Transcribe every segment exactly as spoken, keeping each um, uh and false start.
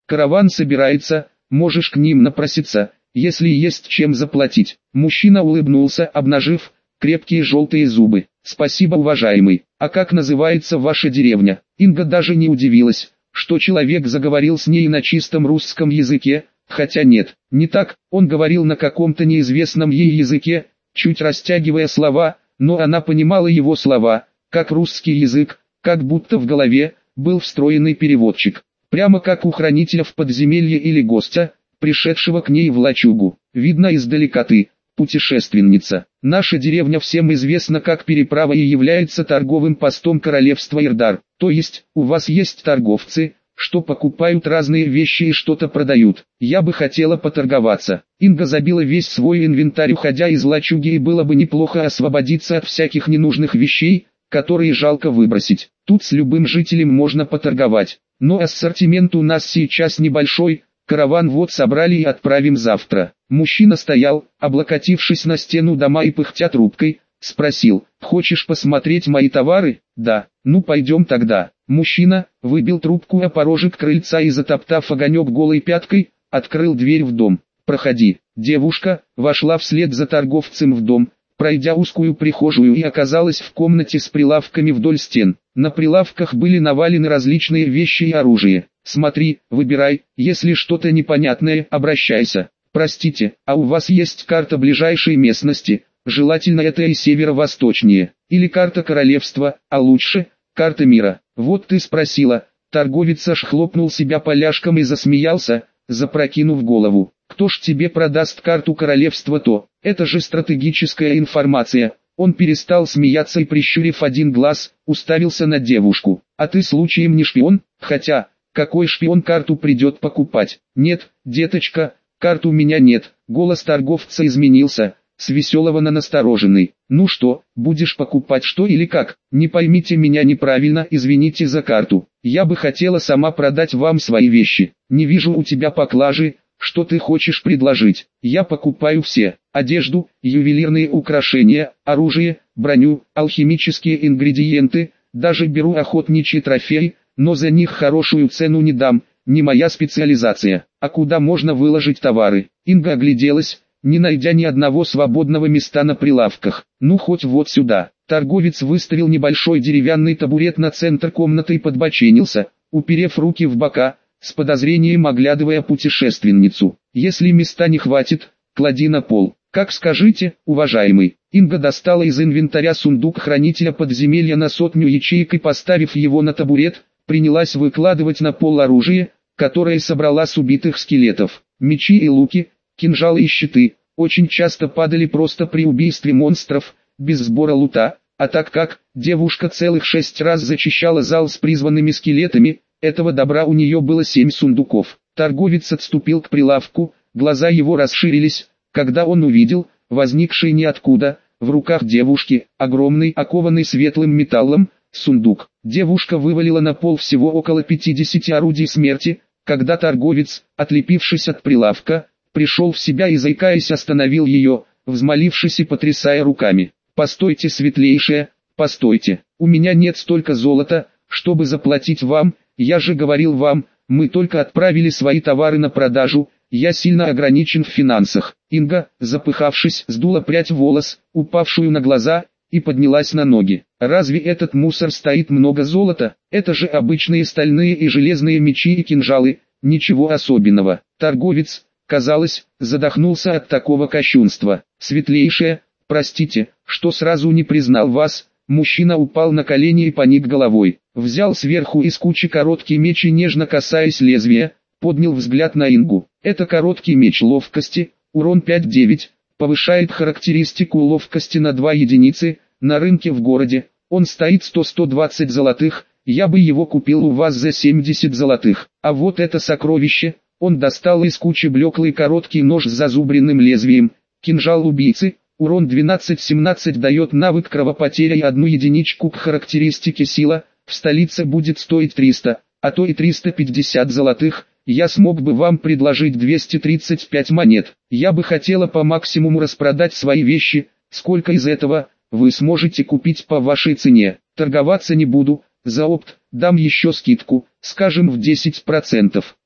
Караван собирается, можешь к ним напроситься, если есть чем заплатить. Мужчина улыбнулся, обнажив крепкие желтые зубы. Спасибо, уважаемый. А как называется ваша деревня? Инга даже не удивилась, что человек заговорил с ней на чистом русском языке, хотя нет, не так, он говорил на каком-то неизвестном ей языке, чуть растягивая слова, но она понимала его слова, как русский язык, как будто в голове был встроенный переводчик, прямо как у хранителя в подземелье или гостя, пришедшего к ней в лачугу. Видно издалека ты, путешественница. Наша деревня всем известна как переправа и является торговым постом королевства Ирдар, то есть, у вас есть торговцы, что покупают разные вещи и что-то продают. Я бы хотела поторговаться. Инга забила весь свой инвентарь, уходя из лачуги, и было бы неплохо освободиться от всяких ненужных вещей, которые жалко выбросить. Тут с любым жителем можно поторговать, но ассортимент у нас сейчас небольшой, караван вот собрали и отправим завтра. Мужчина стоял, облокотившись на стену дома и пыхтя трубкой, спросил: «Хочешь посмотреть мои товары?» «Да». «Ну пойдем тогда». Мужчина выбил трубку о порожек крыльца и, затоптав огонек голой пяткой, открыл дверь в дом. «Проходи». Девушка вошла вслед за торговцем в дом, пройдя узкую прихожую, и оказалась в комнате с прилавками вдоль стен. На прилавках были навалены различные вещи и оружие. «Смотри, выбирай, если что-то непонятное, обращайся». «Простите, а у вас есть карта ближайшей местности? Желательно это и северо-восточнее, или карта королевства, а лучше карта мира». «Вот ты спросила». Торговец аж хлопнул себя поляшком и засмеялся, запрокинув голову. «Кто ж тебе продаст карту королевства-то? Это же стратегическая информация». Он перестал смеяться и, прищурив один глаз, уставился на девушку. «А ты случаем не шпион? Хотя, какой шпион карту придет покупать?» «Нет, деточка, карт у меня нет». Голос торговца изменился, с веселого на настороженный. «Ну что, будешь покупать что или как? Не поймите меня неправильно, извините за карту. Я бы хотела сама продать вам свои вещи. Не вижу у тебя поклажи, что ты хочешь предложить?» «Я покупаю все: одежду, ювелирные украшения, оружие, броню, алхимические ингредиенты, даже беру охотничьи трофеи, но за них хорошую цену не дам, не моя специализация». «А куда можно выложить товары?» Инга огляделась, не найдя ни одного свободного места на прилавках. «Ну хоть вот сюда». Торговец выставил небольшой деревянный табурет на центр комнаты и подбоченился, уперев руки в бока, с подозрением оглядывая путешественницу. «Если места не хватит, клади на пол». «Как скажите, уважаемый». Инга достала из инвентаря сундук хранителя подземелья на сотню ячеек и, поставив его на табурет, принялась выкладывать на пол оружие, которое собрала с убитых скелетов. Мечи и луки, кинжалы и щиты очень часто падали просто при убийстве монстров, без сбора лута, а так как девушка целых шесть раз зачищала зал с призванными скелетами, этого добра у нее было семь сундуков. Торговец отступил к прилавку, глаза его расширились, когда он увидел, возникший ниоткуда, в руках девушки, огромный, окованный светлым металлом, сундук. Девушка вывалила на пол всего около пятидесяти орудий смерти, когда торговец, отлепившись от прилавка, пришел в себя и, заикаясь, остановил ее, взмолившись и потрясая руками. «Постойте, светлейшая, постойте, у меня нет столько золота, чтобы заплатить вам, я же говорил вам, мы только отправили свои товары на продажу, я сильно ограничен в финансах». Инга, запыхавшись, сдула прядь волос, упавшую на глаза, и поднялась на ноги. «Разве этот мусор стоит много золота? Это же обычные стальные и железные мечи и кинжалы, ничего особенного». Торговец, казалось, задохнулся от такого кощунства. «Светлейшая, простите, что сразу не признал вас». Мужчина упал на колени и поник головой. Взял сверху из кучи короткий меч и, нежно касаясь лезвия, поднял взгляд на Ингу. «Это короткий меч ловкости, урон пять девять, повышает характеристику ловкости на два единицы, на рынке в городе, он стоит сто — сто двадцать золотых, я бы его купил у вас за семьдесят золотых. А вот это сокровище». Он достал из кучи блеклый короткий нож с зазубренным лезвием, кинжал убийцы, урон двенадцать — семнадцать, дает навык кровопотеря и одну единичку к характеристике сила, в столице будет стоить триста, а то и триста пятьдесят золотых, я смог бы вам предложить двести тридцать пять монет. Я бы хотела по максимуму распродать свои вещи, сколько из этого вы сможете купить по вашей цене. Торговаться не буду, за опт дам еще скидку, скажем в десять процентов.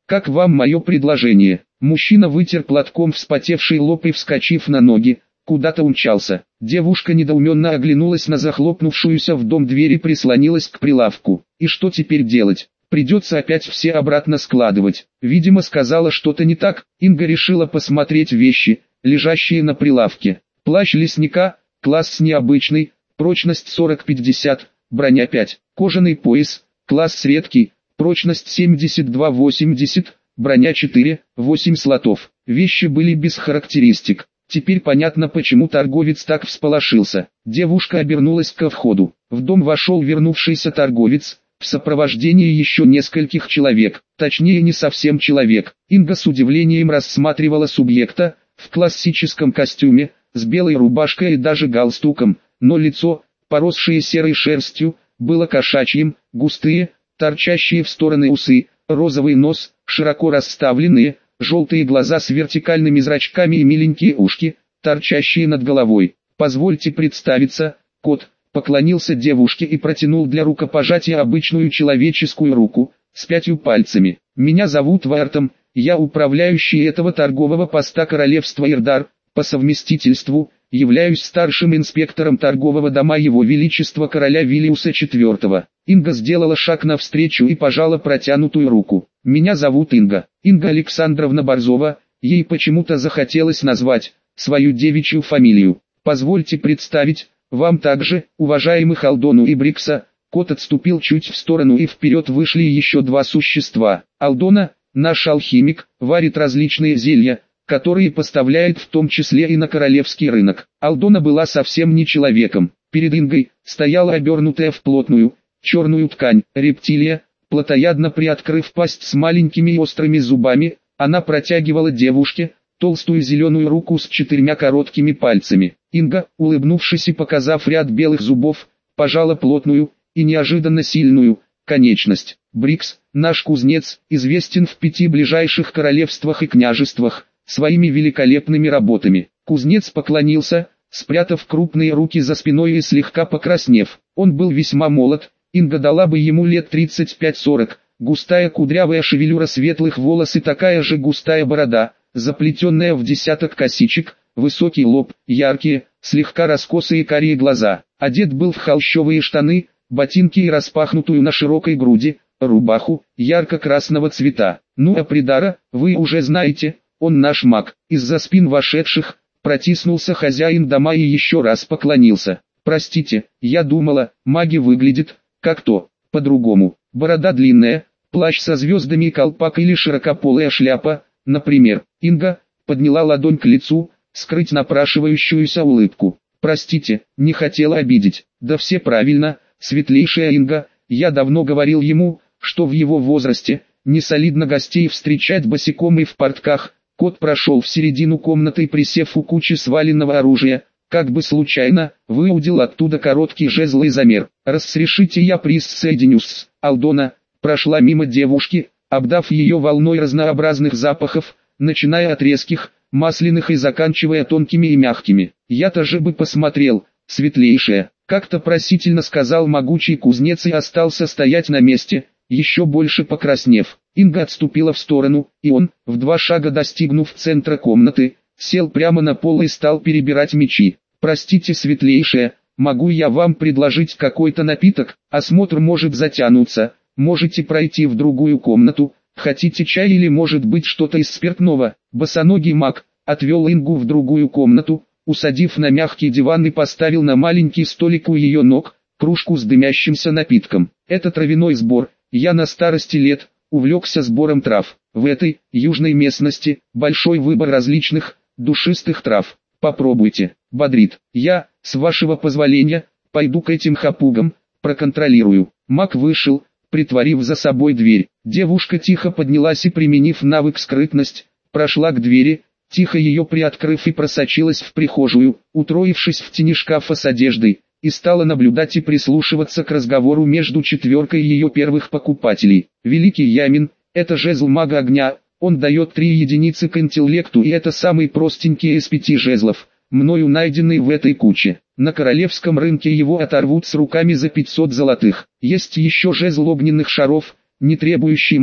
Как вам мое предложение? Мужчина вытер платком вспотевший лоб и, вскочив на ноги, куда-то умчался. Девушка недоуменно оглянулась на захлопнувшуюся в дом дверь и прислонилась к прилавку. И что теперь делать? Придется опять все обратно складывать. Видимо, сказала что-то не так. Инга решила посмотреть вещи, лежащие на прилавке. Плащ лесника, класс необычный, прочность сорок пятьдесят, броня пять. Кожаный пояс, класс редкий, прочность семьдесят два восемьдесят, броня четыре, восемь слотов. Вещи были без характеристик. Теперь понятно, почему торговец так всполошился. Девушка обернулась ко входу. В дом вошел вернувшийся торговец, в сопровождении еще нескольких человек, точнее не совсем человек. Инга с удивлением рассматривала субъекта, в классическом костюме, с белой рубашкой и даже галстуком, но лицо, поросшее серой шерстью, было кошачьим, густые, торчащие в стороны усы, розовый нос, широко расставленные, желтые глаза с вертикальными зрачками и миленькие ушки, торчащие над головой. «Позвольте представиться, кот», поклонился девушке и протянул для рукопожатия обычную человеческую руку, с пятью пальцами. «Меня зовут Вартом, я управляющий этого торгового поста королевства Ирдар, по совместительству, являюсь старшим инспектором торгового дома Его Величества короля Виллиуса четвёртого. Инга сделала шаг навстречу и пожала протянутую руку. «Меня зовут Инга, Инга Александровна Борзова», ей почему-то захотелось назвать свою девичью фамилию. «Позвольте представить вам также, уважаемых Алдону и Брикса». Кот отступил чуть в сторону, и вперед вышли еще два существа. Алдона, наш алхимик, варит различные зелья, которые поставляет в том числе и на королевский рынок. Алдона была совсем не человеком. Перед Ингой стояла обернутая в плотную, черную ткань, рептилия, плотоядно приоткрыв пасть с маленькими и острыми зубами, она протягивала девушке толстую зеленую руку с четырьмя короткими пальцами. Инга, улыбнувшись и показав ряд белых зубов, пожала плотную и неожиданно сильную конечность. Брикс, наш кузнец, известен в пяти ближайших королевствах и княжествах своими великолепными работами. Кузнец поклонился, спрятав крупные руки за спиной и слегка покраснев. Он был весьма молод, Инга дала бы ему лет тридцать пять сорок, густая кудрявая шевелюра, светлых волос и такая же густая борода, заплетенная в десяток косичек, высокий лоб, яркие, слегка раскосые карие глаза. Одет был в холщовые штаны, ботинки и распахнутую на широкой груди рубаху ярко-красного цвета. Ну а Придара, вы уже знаете, он наш маг. Из-за спин вошедших протиснулся хозяин дома и еще раз поклонился. Простите, я думала, маги выглядят как то, по-другому. Борода длинная, плащ со звездами и колпак или широкополая шляпа, например. Инга подняла ладонь к лицу, скрыть напрашивающуюся улыбку. Простите, не хотела обидеть. Да все правильно, светлейшая Инга, я давно говорил ему, что в его возрасте не солидно гостей встречать босиком и в портках. Кот прошел в середину комнаты и, присев у кучи сваленного оружия, как бы случайно, выудил оттуда короткий жезл и замер. «Разрешите, я присоединюсь с Алдона», прошла мимо девушки, обдав ее волной разнообразных запахов, начиная от резких, масляных и заканчивая тонкими и мягкими. «Я-то же бы посмотрел, светлейшая», как-то просительно сказал могучий кузнец и остался стоять на месте, еще больше покраснев. Инга отступила в сторону, и он, в два шага достигнув центра комнаты, сел прямо на пол и стал перебирать мечи. «Простите, светлейшая, могу я вам предложить какой-то напиток? Осмотр может затянуться, можете пройти в другую комнату, хотите чай или может быть что-то из спиртного?» Босоногий маг отвел Ингу в другую комнату, усадив на мягкий диван и поставил на маленький столик у ее ног кружку с дымящимся напитком. «Это травяной сбор, я на старости лет увлекся сбором трав. В этой, южной местности, большой выбор различных, душистых трав. Попробуйте, бодрит. Я, с вашего позволения, пойду к этим хапугам, проконтролирую». Маг вышел, притворив за собой дверь. Девушка тихо поднялась и, применив навык скрытность, прошла к двери, тихо ее приоткрыв, и просочилась в прихожую, утроившись в тени шкафа с одеждой, и стала наблюдать и прислушиваться к разговору между четверкой ее первых покупателей. «Великий Ямин, это жезл мага огня, он дает три единицы к интеллекту, и это самый простенький из пяти жезлов, мною найденный в этой куче. На королевском рынке его оторвут с руками за пятьсот золотых. Есть еще жезл огненных шаров, не требующий маны,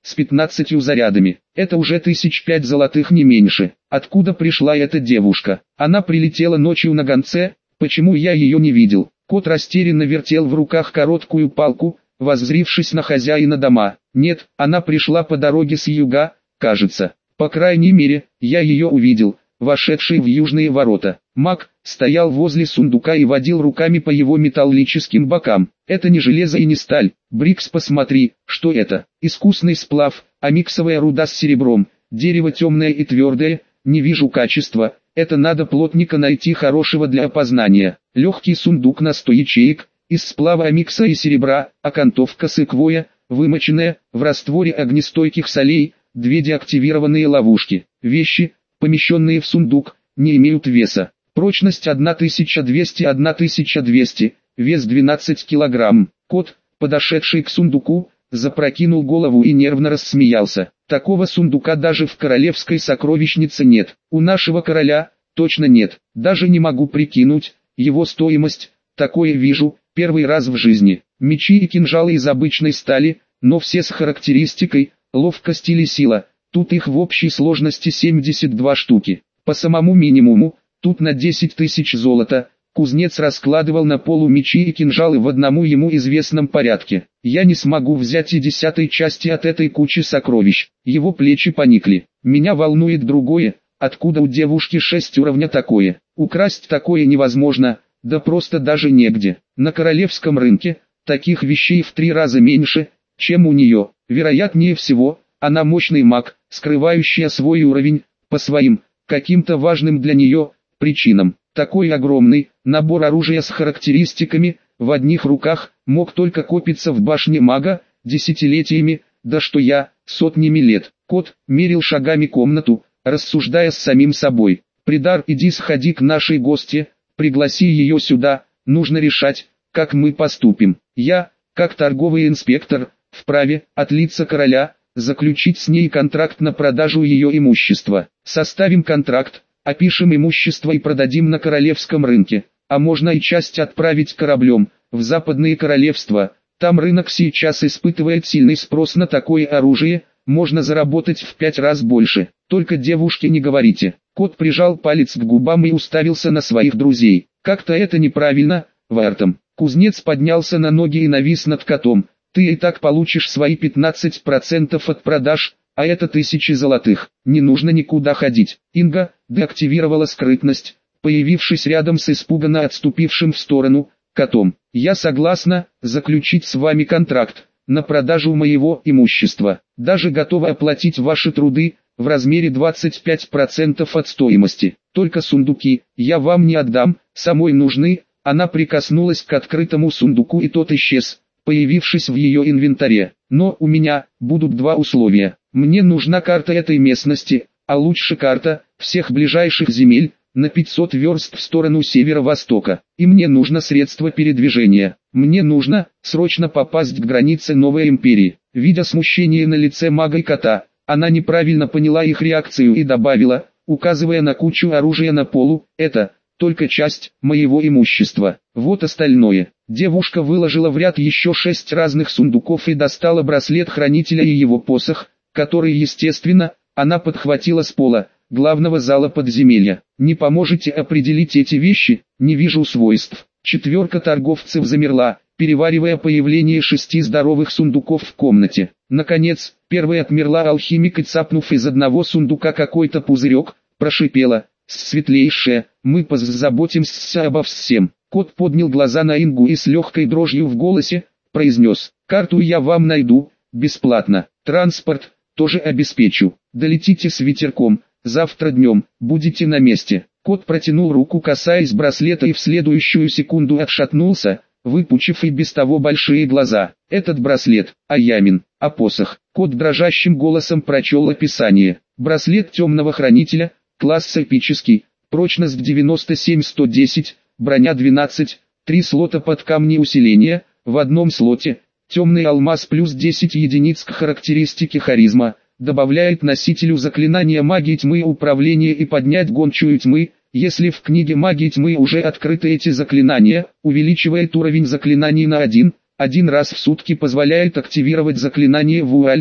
с пятнадцатью зарядами. Это уже тысяч пять золотых не меньше. Откуда пришла эта девушка? Она прилетела ночью на гонце, почему я ее не видел? Кот растерянно вертел в руках короткую палку, воззрившись на хозяина дома. Нет, она пришла по дороге с юга, кажется. По крайней мере, я ее увидел, вошедшей в южные ворота. Маг стоял возле сундука и водил руками по его металлическим бокам. Это не железо и не сталь. Брикс, посмотри, что это? Искусный сплав, амиксовая руда с серебром. Дерево темное и твердое, не вижу качества. Это надо плотника найти хорошего для опознания. Легкий сундук на сто ячеек, из сплава амикса и серебра, окантовка секвоя, вымоченная, в растворе огнестойких солей, две деактивированные ловушки. Вещи, помещенные в сундук, не имеют веса. Прочность тысяча двести — тысяча двести, вес двенадцать килограмм. Кот, подошедший к сундуку, запрокинул голову и нервно рассмеялся. Такого сундука даже в королевской сокровищнице нет. У нашего короля точно нет. Даже не могу прикинуть его стоимость. Такое вижу первый раз в жизни. Мечи и кинжалы из обычной стали, но все с характеристикой ловкость или сила. Тут их в общей сложности семьдесят два штуки. По самому минимуму, тут на десять тысяч золота. Кузнец раскладывал на полу мечи и кинжалы в одному ему известном порядке. Я не смогу взять и десятой части от этой кучи сокровищ. Его плечи поникли. Меня волнует другое, откуда у девушки шесть уровня такое. Украсть такое невозможно, да просто даже негде. На королевском рынке таких вещей в три раза меньше, чем у нее. Вероятнее всего, она мощный маг, скрывающий свой уровень, по своим, каким-то важным для нее, причинам. Такой огромный набор оружия с характеристиками, в одних руках, мог только копиться в башне мага, десятилетиями, да что я, сотнями лет. Кот мерил шагами комнату, рассуждая с самим собой. «Придар, иди сходи к нашей гостье, пригласи ее сюда, нужно решать, как мы поступим. Я, как торговый инспектор, вправе, от лица короля, заключить с ней контракт на продажу ее имущества. Составим контракт, опишем имущество и продадим на королевском рынке, а можно и часть отправить кораблем, в западные королевства. Там рынок сейчас испытывает сильный спрос на такое оружие, можно заработать в пять раз больше. Только девушке не говорите». Кот прижал палец к губам и уставился на своих друзей. «Как-то это неправильно, Вартом». Кузнец поднялся на ноги и навис над котом. «Ты и так получишь свои пятнадцать процентов от продаж, а это тысячи золотых. Не нужно никуда ходить». Инга деактивировала скрытность, появившись рядом с испуганно отступившим в сторону котом. «Я согласна заключить с вами контракт на продажу моего имущества. Даже готова оплатить ваши труды в размере двадцать пять процентов от стоимости. Только сундуки я вам не отдам, самой нужны». Она прикоснулась к открытому сундуку и тот исчез, появившись в ее инвентаре. «Но у меня будут два условия. Мне нужна карта этой местности, а лучше карта всех ближайших земель, на пятьсот верст в сторону северо-востока. И мне нужно средство передвижения. Мне нужно срочно попасть к границе новой империи». Видя смущение на лице мага и кота, она неправильно поняла их реакцию и добавила, указывая на кучу оружия на полу: «Это только часть моего имущества. Вот остальное». Девушка выложила в ряд еще шесть разных сундуков и достала браслет хранителя и его посох, который, естественно, она подхватила с пола главного зала подземелья. «Не поможете определить эти вещи? Не вижу свойств». Четверка торговцев замерла, переваривая появление шести здоровых сундуков в комнате. Наконец, первой отмерла алхимик и, цапнув из одного сундука какой-то пузырек, прошипела: «Светлейшая, мы позаботимся обо всем». Кот поднял глаза на Ингу и с легкой дрожью в голосе произнес: «Карту я вам найду, бесплатно. Транспорт тоже обеспечу. Долетите с ветерком, завтра днем, будете на месте». Кот протянул руку, касаясь браслета, и в следующую секунду отшатнулся, выпучив и без того большие глаза. «Этот браслет, Аямин, а посох?» Кот дрожащим голосом прочел описание. «Браслет темного хранителя, класс эпический, прочность девяносто семь сто десять, броня двенадцать, три слота под камни усиления, в одном слоте, темный алмаз плюс десять единиц к характеристике харизма, добавляет носителю заклинания магии тьмы управление и поднять гончую тьмы, если в книге магии тьмы уже открыты эти заклинания, увеличивает уровень заклинаний на один, один раз в сутки позволяет активировать заклинание вуаль тьмы.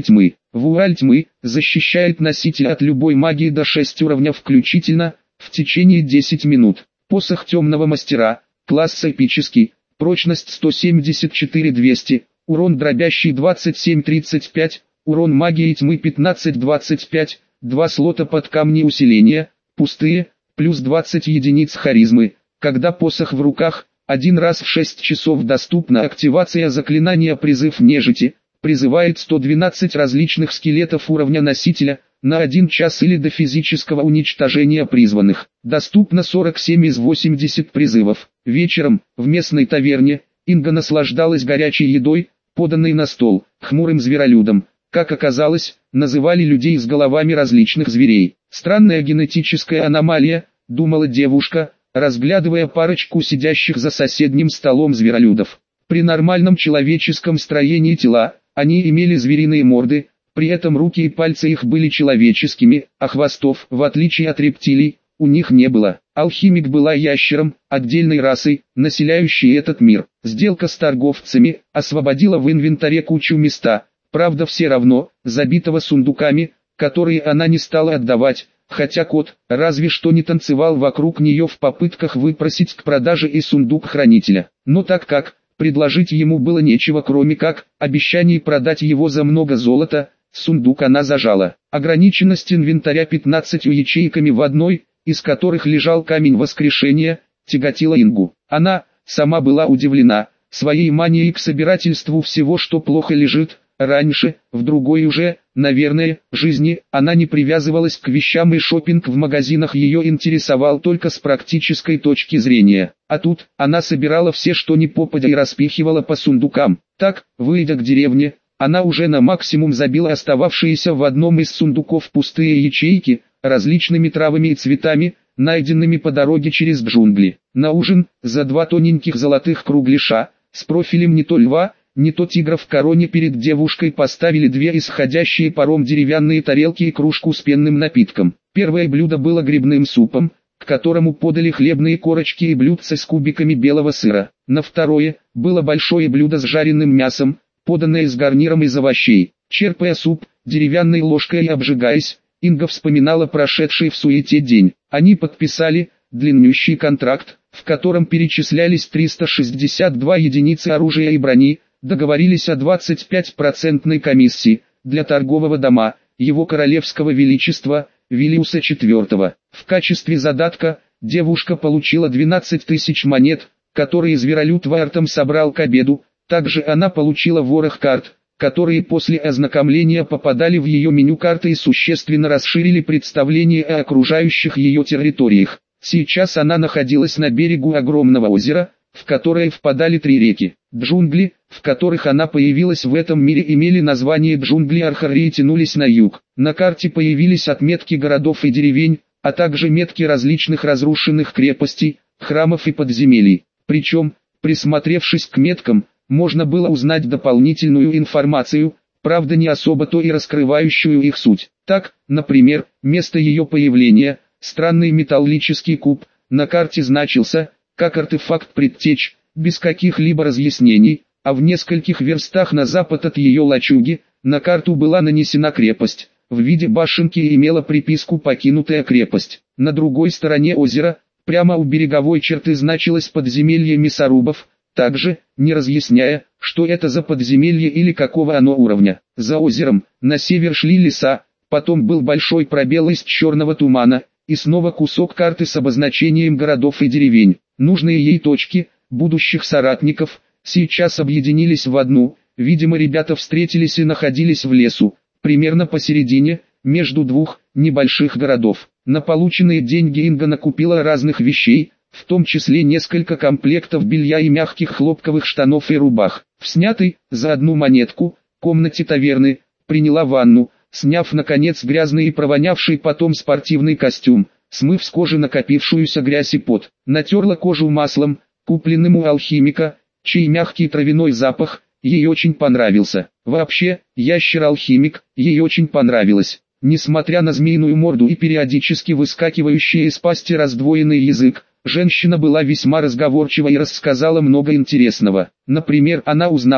Вуаль тьмы защищает носителя от любой магии до шести уровня включительно, в течение десяти минут. Посох темного мастера, класс эпический, прочность сто семьдесят четыре двести, урон дробящий двадцать семь тридцать пять, урон магии тьмы пятнадцать двадцать пять, два слота под камни усиления, пустые, плюс двадцать единиц харизмы. Когда посох в руках, один раз в шесть часов доступна активация заклинания «Призыв нежити», призывает сто двенадцать различных скелетов уровня носителя, на один час или до физического уничтожения призванных. Доступно сорок семь из восьмидесяти призывов. Вечером, в местной таверне, Инга наслаждалась горячей едой, поданной на стол, хмурым зверолюдом. Как оказалось, называли людей с головами различных зверей. Странная генетическая аномалия, думала девушка, разглядывая парочку сидящих за соседним столом зверолюдов. При нормальном человеческом строении тела, они имели звериные морды, при этом руки и пальцы их были человеческими, а хвостов, в отличие от рептилий, у них не было. Алхимик была ящером, отдельной расой, населяющей этот мир. Сделка с торговцами освободила в инвентаре кучу места, правда все равно, забитого сундуками, которые она не стала отдавать, хотя кот, разве что не танцевал вокруг нее в попытках выпросить к продаже и сундук хранителя. Но так как предложить ему было нечего, кроме как обещаний продать его за много золота, сундук она зажала. Ограниченность инвентаря пятнадцатью ячейками в одной, из которых лежал камень воскрешения, тяготила Ингу. Она сама была удивлена своей манией к собирательству всего, что плохо лежит. Раньше, в другой уже, наверное, жизни, она не привязывалась к вещам, и шопинг в магазинах ее интересовал только с практической точки зрения. А тут, она собирала все, что ни попадя, и распихивала по сундукам. Так, выйдя к деревне, она уже на максимум забила остававшиеся в одном из сундуков пустые ячейки, различными травами и цветами, найденными по дороге через джунгли. На ужин, за два тоненьких золотых кругляша, с профилем не то льва, не то тигра в короне, перед девушкой поставили две исходящие паром деревянные тарелки и кружку с пенным напитком. Первое блюдо было грибным супом, к которому подали хлебные корочки и блюдце с кубиками белого сыра. На второе, было большое блюдо с жареным мясом, поданное с гарниром из овощей. Черпая суп, деревянной ложкой и обжигаясь, Инга вспоминала прошедший в суете день. Они подписали длиннющий контракт, в котором перечислялись триста шестьдесят два единицы оружия и брони, договорились о двадцати пяти процентной комиссии для торгового дома его королевского величества Виллиуса четвёртого. В качестве задатка девушка получила двенадцать тысяч монет, которые зверолюд Вартом собрал к обеду. Также она получила ворох карт, которые после ознакомления попадали в ее меню карты и существенно расширили представление о окружающих ее территориях. Сейчас она находилась на берегу огромного озера, в которое впадали три реки. Джунгли, в которых она появилась в этом мире, имели название джунгли Архари и тянулись на юг. На карте появились отметки городов и деревень, а также метки различных разрушенных крепостей, храмов и подземелий. Причем, присмотревшись к меткам, можно было узнать дополнительную информацию, правда не особо-то и раскрывающую их суть. Так, например, место ее появления, странный металлический куб, на карте значился как артефакт предтеч, без каких-либо разъяснений, а в нескольких верстах на запад от ее лачуги, на карту была нанесена крепость, в виде башенки и имела приписку «Покинутая крепость». На другой стороне озера, прямо у береговой черты, значилось подземелье мясорубов, также, не разъясняя, что это за подземелье или какого оно уровня. За озером, на север шли леса, потом был большой пробел из черного тумана, и снова кусок карты с обозначением городов и деревень. Нужные ей точки, будущих соратников, сейчас объединились в одну. Видимо, ребята встретились и находились в лесу, примерно посередине, между двух небольших городов. На полученные деньги Инга накупила разных вещей, в том числе несколько комплектов белья и мягких хлопковых штанов и рубах. В снятой, за одну монетку, комнате таверны, приняла ванну, сняв наконец грязный и провонявший потом спортивный костюм, смыв с кожи накопившуюся грязь и пот. Натерла кожу маслом, купленным у алхимика, чей мягкий травяной запах ей очень понравился. Вообще, ящер-алхимик, ей очень понравилось. Несмотря на змеиную морду и периодически выскакивающий из пасти раздвоенный язык, женщина была весьма разговорчива и рассказала много интересного. Например, она узнала,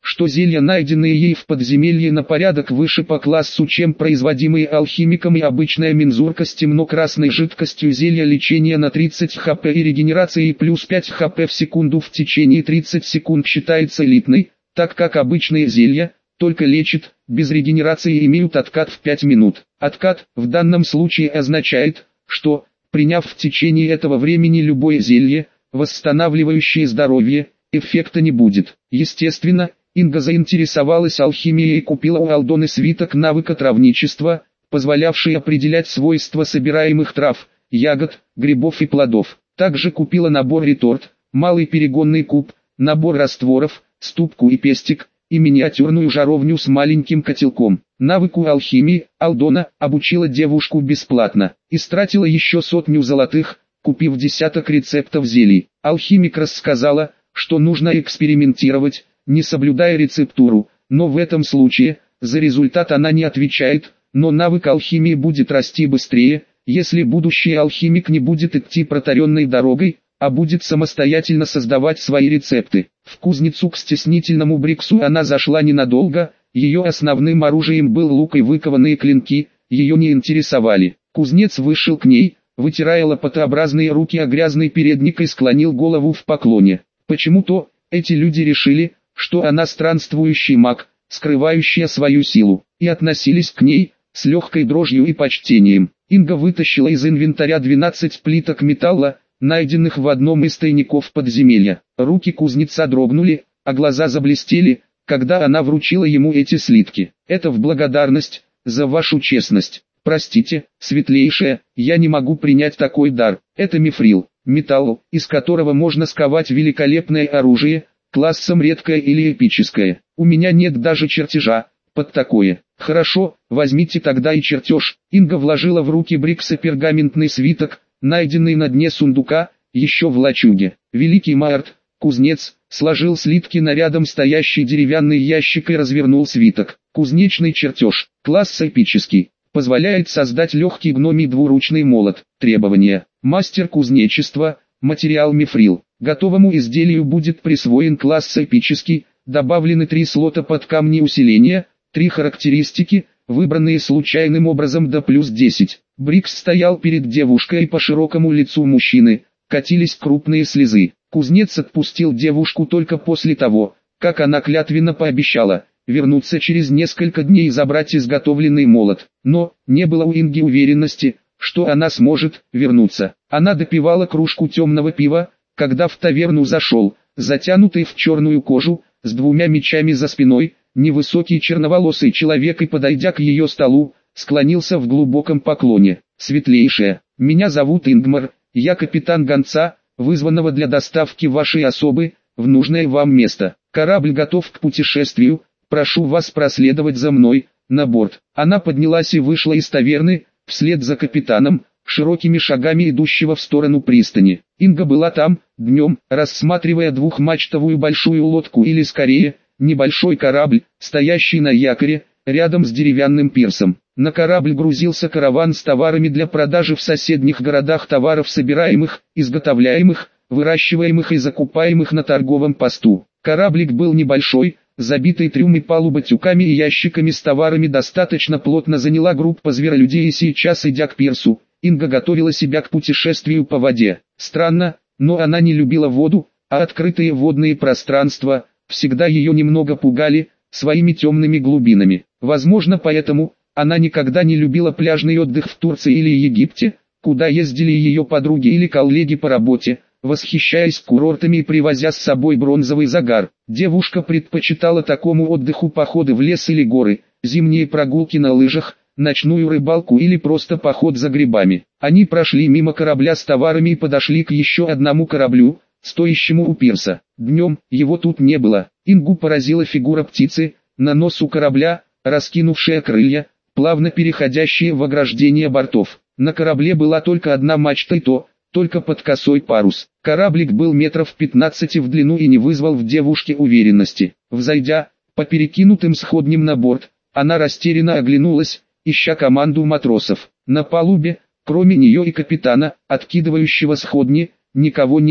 что зелья, найденные ей в подземелье, на порядок выше по классу, чем производимые алхимиком, и обычная мензурка с темно-красной жидкостью зелья лечения на тридцать хп и регенерации плюс пять хп в секунду в течение тридцати секунд считается элитной, так как обычные зелья только лечат, без регенерации имеют откат в пять минут. Откат в данном случае означает, что, приняв в течение этого времени любое зелье, восстанавливающее здоровье, эффекта не будет. Естественно, Инга заинтересовалась алхимией и купила у Алдоны свиток навыка травничества, позволявший определять свойства собираемых трав, ягод, грибов и плодов. Также купила набор реторт, малый перегонный куб, набор растворов, ступку и пестик, и миниатюрную жаровню с маленьким котелком. Навыку алхимии Алдона обучила девушку бесплатно, и истратила еще сотню золотых, купив десяток рецептов зелий. Алхимик рассказала, что нужно экспериментировать, не соблюдая рецептуру, но в этом случае, за результат она не отвечает, но навык алхимии будет расти быстрее, если будущий алхимик не будет идти протаренной дорогой, а будет самостоятельно создавать свои рецепты. В кузницу к стеснительному Бриксу она зашла ненадолго, ее основным оружием был лук и выкованные клинки, ее не интересовали. Кузнец вышел к ней, вытирая лопатообразные руки о грязный передник, и склонил голову в поклоне. Почему-то эти люди решили, что она странствующий маг, скрывающий свою силу, и относились к ней с легкой дрожью и почтением. Инга вытащила из инвентаря двенадцать плиток металла, найденных в одном из тайников подземелья. Руки кузнеца дрогнули, а глаза заблестели, когда она вручила ему эти слитки. «Это в благодарность за вашу честность. Простите, светлейшая, я не могу принять такой дар. Это мифрил, металл, из которого можно сковать великолепное оружие, классом редкое или эпическое. У меня нет даже чертежа под такое». «Хорошо, возьмите тогда и чертеж». Инга вложила в руки Брикса пергаментный свиток, найденный на дне сундука, еще в лачуге. Великий Маэрт, кузнец, сложил слитки на рядом стоящий деревянный ящик и развернул свиток. Кузнечный чертеж, класс эпический, позволяет создать легкий гномий двуручный молот. Требования: мастер кузнечества, материал мифрил. Готовому изделию будет присвоен класс эпический, добавлены три слота под камни усиления, три характеристики, выбранные случайным образом, до плюс десять. Брикс стоял перед девушкой, и по широкому лицу мужчины катились крупные слезы. Кузнец отпустил девушку только после того, как она клятвенно пообещала вернуться через несколько дней и забрать изготовленный молот. Но не было у Инги уверенности, что она сможет вернуться. Она допивала кружку темного пива, когда в таверну зашел, затянутый в черную кожу, с двумя мечами за спиной, невысокий черноволосый человек, и, подойдя к ее столу, склонился в глубоком поклоне. «Светлейшая, меня зовут Ингмар, я капитан гонца, вызванного для доставки вашей особы в нужное вам место. Корабль готов к путешествию, прошу вас проследовать за мной на борт». Она поднялась и вышла из таверны, вслед за капитаном, широкими шагами идущего в сторону пристани. Инга была там, днем, рассматривая двухмачтовую большую лодку, или скорее, небольшой корабль, стоящий на якоре, рядом с деревянным пирсом. На корабль грузился караван с товарами для продажи в соседних городах, товаров, собираемых, изготовляемых, выращиваемых и закупаемых на торговом посту. Кораблик был небольшой, забитый трюм и палуба тюками и ящиками с товарами достаточно плотно заняла группа зверолюдей, и сейчас, идя к пирсу, Инга готовила себя к путешествию по воде. Странно, но она не любила воду, а открытые водные пространства всегда ее немного пугали своими темными глубинами. Возможно, поэтому она никогда не любила пляжный отдых в Турции или Египте, куда ездили ее подруги или коллеги по работе, восхищаясь курортами и привозя с собой бронзовый загар. Девушка предпочитала такому отдыху походы в лес или горы, зимние прогулки на лыжах, ночную рыбалку или просто поход за грибами. Они прошли мимо корабля с товарами и подошли к еще одному кораблю, стоящему у пирса. Днем его тут не было. Ингу поразила фигура птицы на носу корабля, раскинувшая крылья, плавно переходящие в ограждение бортов. На корабле была только одна мачта, и то только под косой парус. Кораблик был метров пятнадцати в длину и не вызвал в девушке уверенности. Взойдя по перекинутым сходням на борт, она растерянно оглянулась, ища команду матросов. На палубе, кроме нее и капитана, откидывающего сходни, никого не было.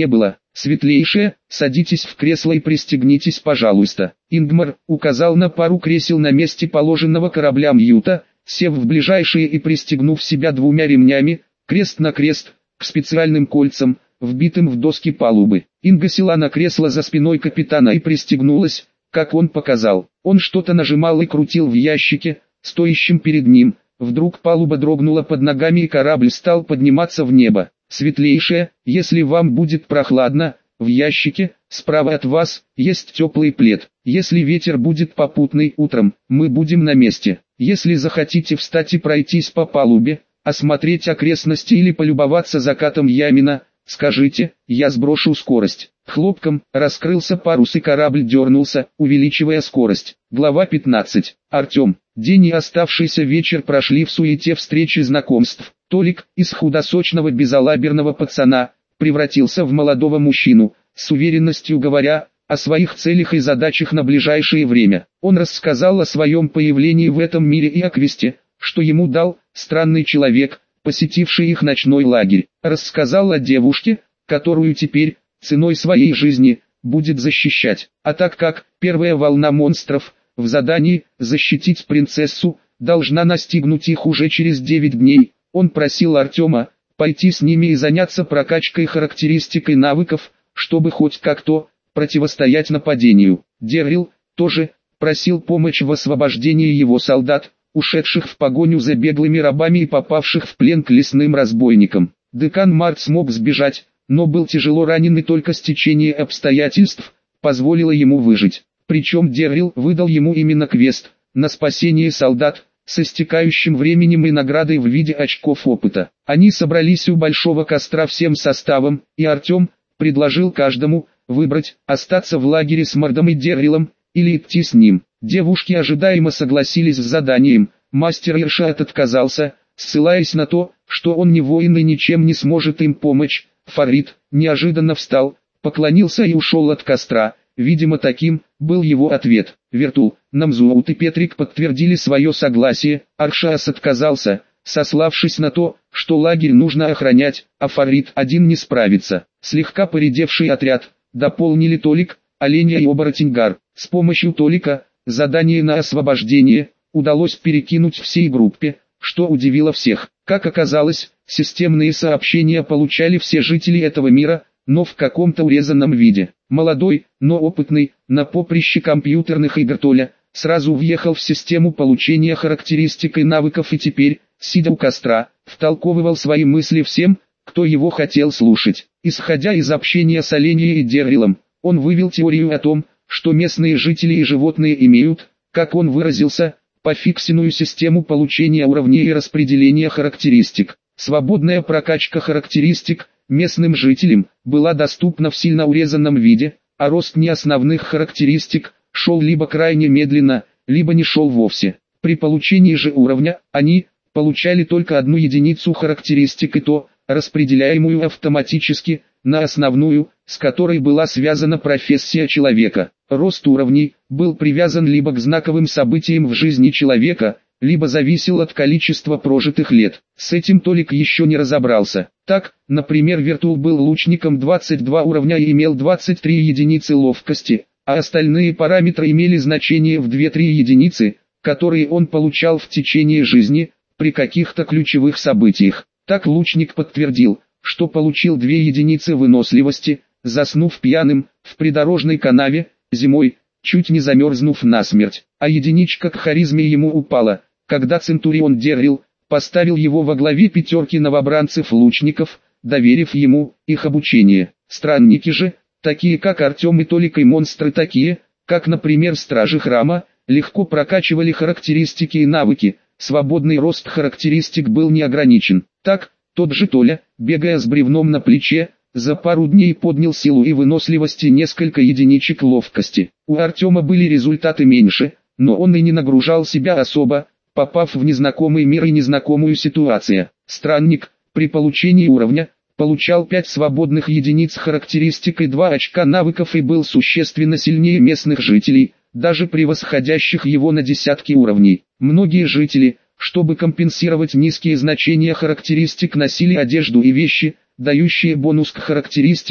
Светлейшая, садитесь в кресло и пристегнитесь, пожалуйста. Ингмар указал на пару кресел на месте положенного кораблям Юта, сев в ближайшие и пристегнув себя двумя ремнями, крест на крест, к специальным кольцам, вбитым в доски палубы. Инга села на кресло за спиной капитана и пристегнулась, как он показал. Он что-то нажимал и крутил в ящике, стоящем перед ним. Вдруг палуба дрогнула под ногами и корабль стал подниматься в небо. Светлейшая, если вам будет прохладно, в ящике, справа от вас, есть теплый плед. Если ветер будет попутный утром, мы будем на месте. Если захотите встать и пройтись по палубе, осмотреть окрестности или полюбоваться закатом Ямина, скажите, я сброшу скорость. Хлопком раскрылся парус и корабль дернулся, увеличивая скорость. Глава пятнадцать. Артем. День и оставшийся вечер прошли в суете встречи знакомств. Толик, из худосочного безалаберного пацана, превратился в молодого мужчину, с уверенностью говоря о своих целях и задачах на ближайшее время. Он рассказал о своем появлении в этом мире и о квесте, что ему дал странный человек, посетивший их ночной лагерь. Рассказал о девушке, которую теперь, ценой своей жизни, будет защищать. А так как первая волна монстров в задании «защитить принцессу» должна настигнуть их уже через девять дней, он просил Артема пойти с ними и заняться прокачкой характеристик и навыков, чтобы хоть как-то противостоять нападению. Деррил тоже просил помочь в освобождении его солдат, ушедших в погоню за беглыми рабами и попавших в плен к лесным разбойникам. Декан Март смог сбежать, но был тяжело ранен, и только стечение обстоятельств позволило ему выжить. Причем Деррил выдал ему именно квест на спасение солдат, с истекающим временем и наградой в виде очков опыта. Они собрались у большого костра всем составом, и Артем предложил каждому выбрать, остаться в лагере с Мардом и Деррилом, или идти с ним. Девушки ожидаемо согласились с заданием, мастер Иршат отказался, ссылаясь на то, что он не воин и ничем не сможет им помочь. Фарид неожиданно встал, поклонился и ушел от костра. Видимо, таким был его ответ. Вертул, Намзуут и Петрик подтвердили свое согласие. Аршаас отказался, сославшись на то, что лагерь нужно охранять, а Фарид один не справится. Слегка поредевший отряд дополнили Толик, Оленя и Оборотень-Гар. С помощью Толика задание на освобождение удалось перекинуть всей группе, что удивило всех. Как оказалось, системные сообщения получали все жители этого мира, но в каком-то урезанном виде. Молодой, но опытный, на поприще компьютерных игр Толя, сразу въехал в систему получения характеристик и навыков и теперь, сидя у костра, втолковывал свои мысли всем, кто его хотел слушать. Исходя из общения с Оленей и Деррилом, он вывел теорию о том, что местные жители и животные имеют, как он выразился, пофиксенную систему получения уровней и распределения характеристик. Свободная прокачка характеристик местным жителям была доступна в сильно урезанном виде, а рост неосновных характеристик шел либо крайне медленно, либо не шел вовсе. При получении же уровня, они получали только одну единицу характеристик, и то, распределяемую автоматически, на основную, с которой была связана профессия человека. Рост уровней был привязан либо к знаковым событиям в жизни человека, либо зависел от количества прожитых лет. С этим Толик еще не разобрался. Так, например, Вертул был лучником двадцать два уровня и имел двадцать три единицы ловкости, а остальные параметры имели значение в две-три единицы, которые он получал в течение жизни, при каких-то ключевых событиях. Так лучник подтвердил, что получил две единицы выносливости, заснув пьяным, в придорожной канаве, зимой, чуть не замерзнув насмерть, а единичка к харизме ему упала, когда Центурион Деррил поставил его во главе пятерки новобранцев-лучников, доверив ему их обучение. Странники же, такие как Артем и Толик, и монстры такие, как, например, Стражи Храма, легко прокачивали характеристики и навыки, свободный рост характеристик был не ограничен. Так, тот же Толя, бегая с бревном на плече, за пару дней поднял силу и выносливости несколько единичек ловкости. У Артема были результаты меньше, но он и не нагружал себя особо, попав в незнакомый мир и незнакомую ситуацию. Странник, при получении уровня, получал пять свободных единиц характеристик и два очка навыков и был существенно сильнее местных жителей, даже превосходящих его на десятки уровней. Многие жители, чтобы компенсировать низкие значения характеристик, носили одежду и вещи, дающие бонус к характеристикам,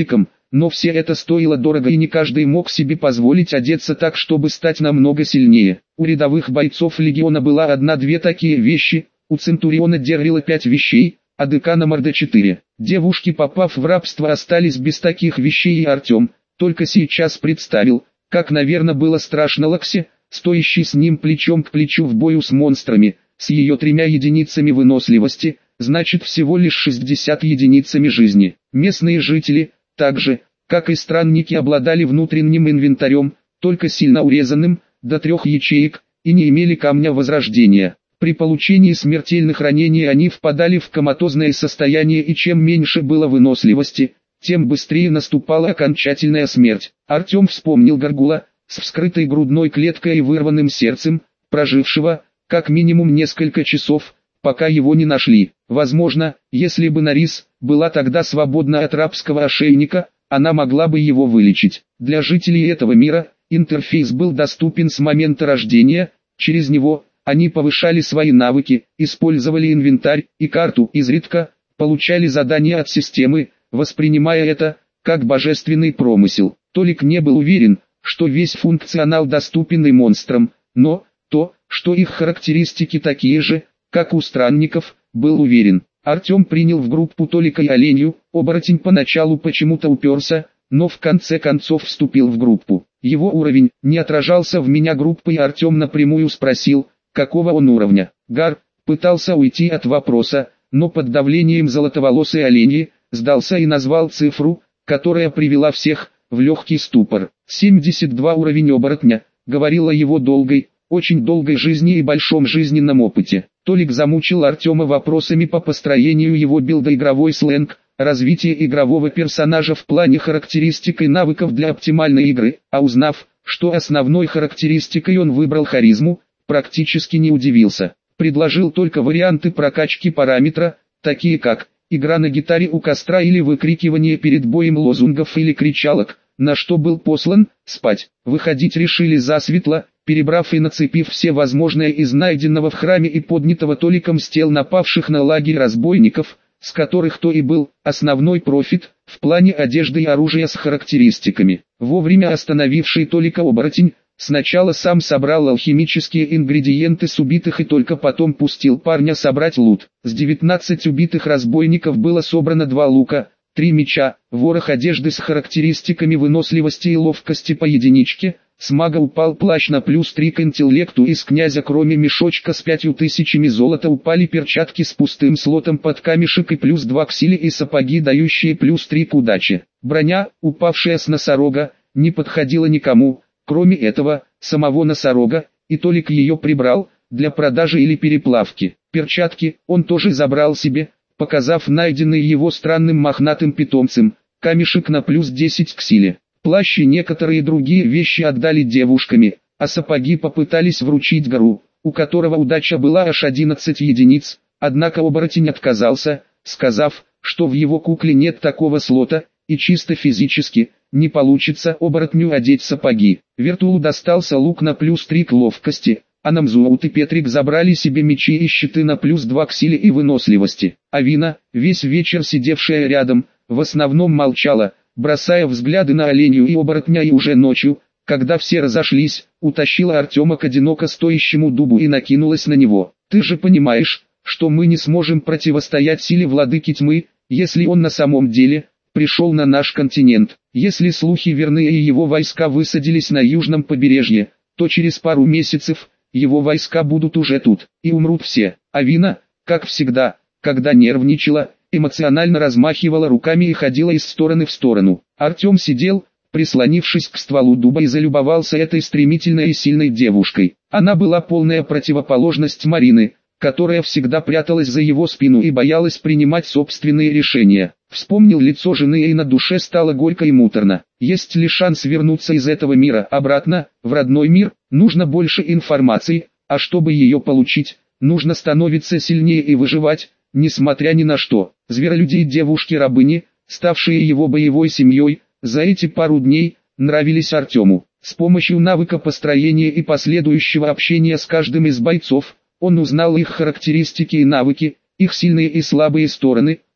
но все это стоило дорого и не каждый мог себе позволить одеться так, чтобы стать намного сильнее. У рядовых бойцов легиона была одна-две такие вещи, у Центуриона Деррила пять вещей, а декана Морда четыре. Девушки, попав в рабство, остались без таких вещей, и Артем только сейчас представил, как, наверное, было страшно Лаксе, стоящей с ним плечом к плечу в бою с монстрами, с ее тремя единицами выносливости, значит всего лишь шестьдесят единицами жизни. Местные жители, так же, как и странники, обладали внутренним инвентарем, только сильно урезанным, до трех ячеек, и не имели камня возрождения. При получении смертельных ранений они впадали в коматозное состояние, и чем меньше было выносливости, тем быстрее наступала окончательная смерть. Артем вспомнил Гаргула, с вскрытой грудной клеткой и вырванным сердцем, прожившего, как минимум несколько часов, пока его не нашли. Возможно, если бы Нарис была тогда свободна от рабского ошейника, она могла бы его вылечить. Для жителей этого мира, интерфейс был доступен с момента рождения, через него они повышали свои навыки, использовали инвентарь и карту, изредка получали задания от системы, воспринимая это как божественный промысел. Толик не был уверен, что весь функционал доступен и монстрам, но то, что их характеристики такие же, как у странников, был уверен. Артем принял в группу Толика и Оленью, оборотень поначалу почему-то уперся, но в конце концов вступил в группу. Его уровень не отражался в меня группы, и Артем напрямую спросил, какого он уровня. Гар пытался уйти от вопроса, но под давлением золотоволосой Оленьи сдался и назвал цифру, которая привела всех в легкий ступор. семьдесят два уровень оборотня, говорила его долгой, очень долгой жизни и большом жизненном опыте. Толик замучил Артема вопросами по построению его билда, игровой сленг, развитие игрового персонажа в плане характеристик и навыков для оптимальной игры, а узнав, что основной характеристикой он выбрал харизму, практически не удивился. Предложил только варианты прокачки параметра, такие как игра на гитаре у костра или выкрикивание перед боем лозунгов или кричалок, на что был послан спать. Выходить решили засветло, перебрав и нацепив все возможное из найденного в храме и поднятого Толиком с тел напавших на лагерь разбойников, с которых то и был основной профит, в плане одежды и оружия с характеристиками. Вовремя остановивший Толика оборотень, сначала сам собрал алхимические ингредиенты с убитых и только потом пустил парня собрать лут. С девятнадцати убитых разбойников было собрано два лука, три меча, ворох одежды с характеристиками выносливости и ловкости по единичке. С мага упал плащ на плюс три к интеллекту, и с князя кроме мешочка с пятью тысячами золота упали перчатки с пустым слотом под камешек и плюс два к силе, и сапоги, дающие плюс три к удаче. Броня, упавшая с носорога, не подходила никому, кроме этого, самого носорога, и Толик ее прибрал, для продажи или переплавки. Перчатки он тоже забрал себе, показав найденный его странным мохнатым питомцем, камешек на плюс десять к силе. Плащ и некоторые другие вещи отдали девушками, а сапоги попытались вручить Гару, у которого удача была аж одиннадцать единиц, однако оборотень отказался, сказав, что в его кукле нет такого слота, и чисто физически не получится оборотню одеть сапоги. Вертулу достался лук на плюс три к ловкости, а Намзуаут и Петрик забрали себе мечи и щиты на плюс два к силе и выносливости. Авина, весь вечер сидевшая рядом, в основном молчала, бросая взгляды на оленью и оборотня, и уже ночью, когда все разошлись, утащила Артема к одиноко стоящему дубу и накинулась на него. «Ты же понимаешь, что мы не сможем противостоять силе владыки тьмы, если он на самом деле пришел на наш континент. Если слухи верны и его войска высадились на южном побережье, то через пару месяцев его войска будут уже тут, и умрут все». Авина, как всегда, когда нервничала, эмоционально размахивала руками и ходила из стороны в сторону. Артем сидел, прислонившись к стволу дуба, и залюбовался этой стремительной и сильной девушкой. Она была полная противоположность Марины, которая всегда пряталась за его спину и боялась принимать собственные решения. Вспомнил лицо жены, и на душе стало горько и муторно. Есть ли шанс вернуться из этого мира обратно, в родной мир? Нужно больше информации, а чтобы ее получить, нужно становиться сильнее и выживать, несмотря ни на что. Зверолюди и девушки-рабыни, ставшие его боевой семьей, за эти пару дней нравились Артему. С помощью навыка построения и последующего общения с каждым из бойцов, он узнал их характеристики и навыки, их сильные и слабые стороны,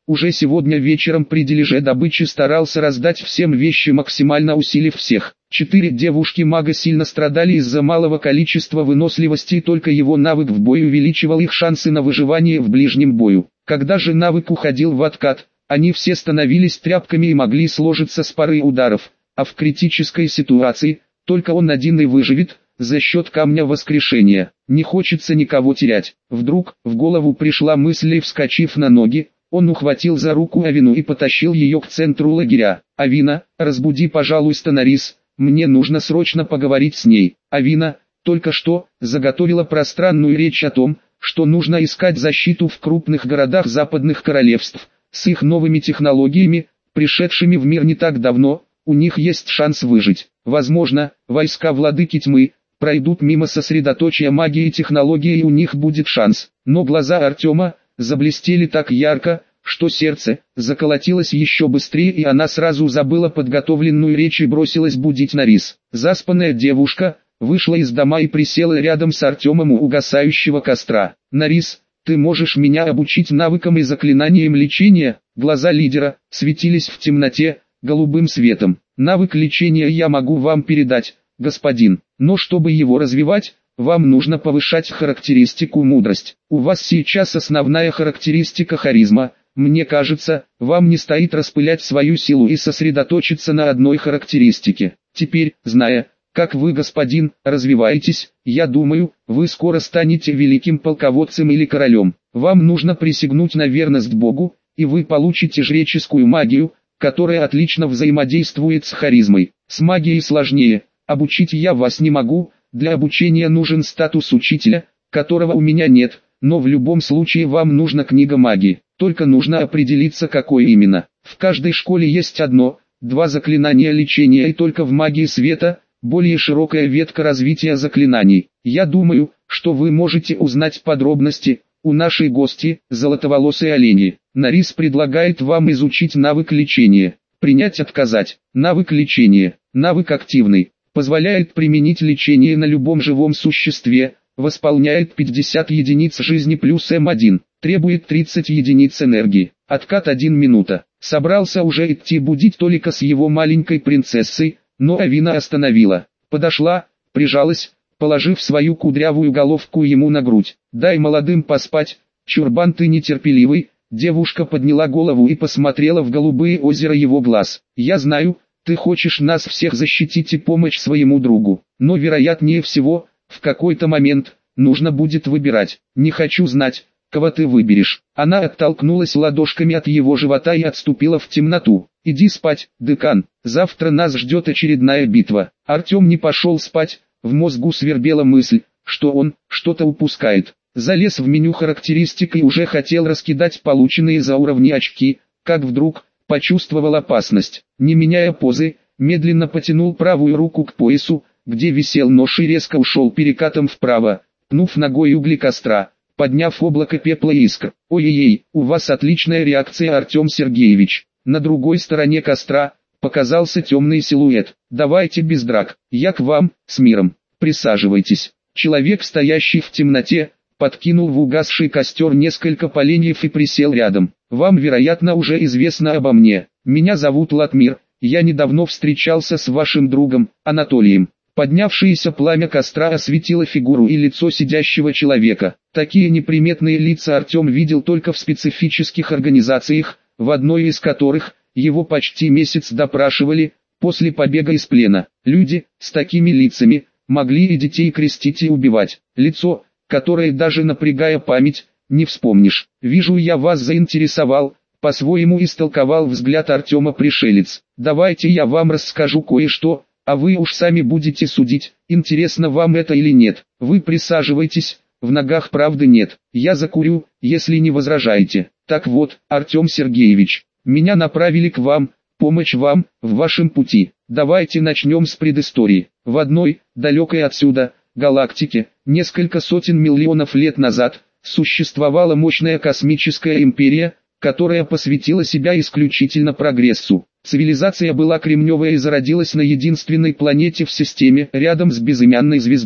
уже сегодня вечером при дележе добычи старался раздать всем вещи, максимально усилив всех. Четыре девушки-мага сильно страдали из-за малого количества выносливости, и только его навык в бою увеличивал их шансы на выживание в ближнем бою. Когда же навык уходил в откат, они все становились тряпками и могли сложиться с пары ударов, а в критической ситуации, только он один и выживет, за счет камня воскрешения. Не хочется никого терять. Вдруг, в голову пришла мысль, и вскочив на ноги, он ухватил за руку Авину и потащил ее к центру лагеря. «Авина, разбуди, пожалуйста, Нарис, мне нужно срочно поговорить с ней». Авина, только что, заготовила пространную речь о том, что нужно искать защиту в крупных городах западных королевств. С их новыми технологиями, пришедшими в мир не так давно, у них есть шанс выжить. Возможно, войска владыки тьмы пройдут мимо сосредоточия магии и технологии, и у них будет шанс. Но глаза Артема заблестели так ярко, что сердце заколотилось еще быстрее, и она сразу забыла подготовленную речь и бросилась будить Нарис. Заспанная девушка вышла из дома и присела рядом с Артемом у угасающего костра. «Нарис, ты можешь меня обучить навыкам и заклинаниям лечения?» Глаза лидера светились в темноте голубым светом. «Навык лечения я могу вам передать, господин, но чтобы его развивать, вам нужно повышать характеристику мудрость. У вас сейчас основная характеристика харизма. Мне кажется, вам не стоит распылять свою силу и сосредоточиться на одной характеристике. Теперь, зная, как вы, господин, развиваетесь, я думаю, вы скоро станете великим полководцем или королем. Вам нужно присягнуть на верность Богу, и вы получите жреческую магию, которая отлично взаимодействует с харизмой. С магией сложнее, обучить я вас не могу, для обучения нужен статус учителя, которого у меня нет, но в любом случае вам нужна книга магии, только нужно определиться, какой именно. В каждой школе есть одно, два заклинания лечения, и только в магии света более широкая ветка развития заклинаний. Я думаю, что вы можете узнать подробности у нашей гости, золотоволосой олени. Нарис предлагает вам изучить навык лечения. Принять, отказать. Навык лечения. Навык активный. Позволяет применить лечение на любом живом существе. Восполняет пятьдесят единиц жизни плюс эм один. Требует тридцать единиц энергии. Откат один минута. Собрался уже идти будить Толика с его маленькой принцессой, но Авина остановила. Подошла, прижалась, положив свою кудрявую головку ему на грудь. «Дай молодым поспать, чурбан, ты нетерпеливый». Девушка подняла голову и посмотрела в голубые озера его глаз. «Я знаю, ты хочешь нас всех защитить и помочь своему другу, но вероятнее всего, в какой-то момент, нужно будет выбирать. Не хочу знать, кого ты выберешь». Она оттолкнулась ладошками от его живота и отступила в темноту. «Иди спать, декан, завтра нас ждет очередная битва». Артем не пошел спать, в мозгу свербела мысль, что он что-то упускает. Залез в меню характеристик и уже хотел раскидать полученные за уровни очки, как вдруг почувствовал опасность. Не меняя позы, медленно потянул правую руку к поясу, где висел нож, и резко ушел перекатом вправо, пнув ногой угли костра, подняв облако пепла и искр. «Ой-ей, у вас отличная реакция, Артем Сергеевич». На другой стороне костра показался темный силуэт. «Давайте без драк, я к вам, с миром, присаживайтесь». Человек, стоящий в темноте, подкинул в угасший костер несколько поленьев и присел рядом. «Вам, вероятно, уже известно обо мне. Меня зовут Латмир, я недавно встречался с вашим другом, Анатолием». Поднявшееся пламя костра осветило фигуру и лицо сидящего человека. Такие неприметные лица Артем видел только в специфических организациях, в одной из которых его почти месяц допрашивали после побега из плена. Люди с такими лицами могли и детей крестить и убивать. Лицо, которое, даже напрягая память, не вспомнишь. «Вижу, я вас заинтересовал», — по-своему истолковал взгляд Артема пришелец. «Давайте я вам расскажу кое-что, а вы уж сами будете судить, интересно вам это или нет. Вы присаживайтесь, в ногах правды нет, я закурю, если не возражаете». «Так вот, Артем Сергеевич, меня направили к вам, помочь вам, в вашем пути. Давайте начнем с предыстории. В одной, далекой отсюда, галактике, несколько сотен миллионов лет назад, существовала мощная космическая империя, которая посвятила себя исключительно прогрессу. Цивилизация была кремневая и зародилась на единственной планете в системе, рядом с безымянной звездой.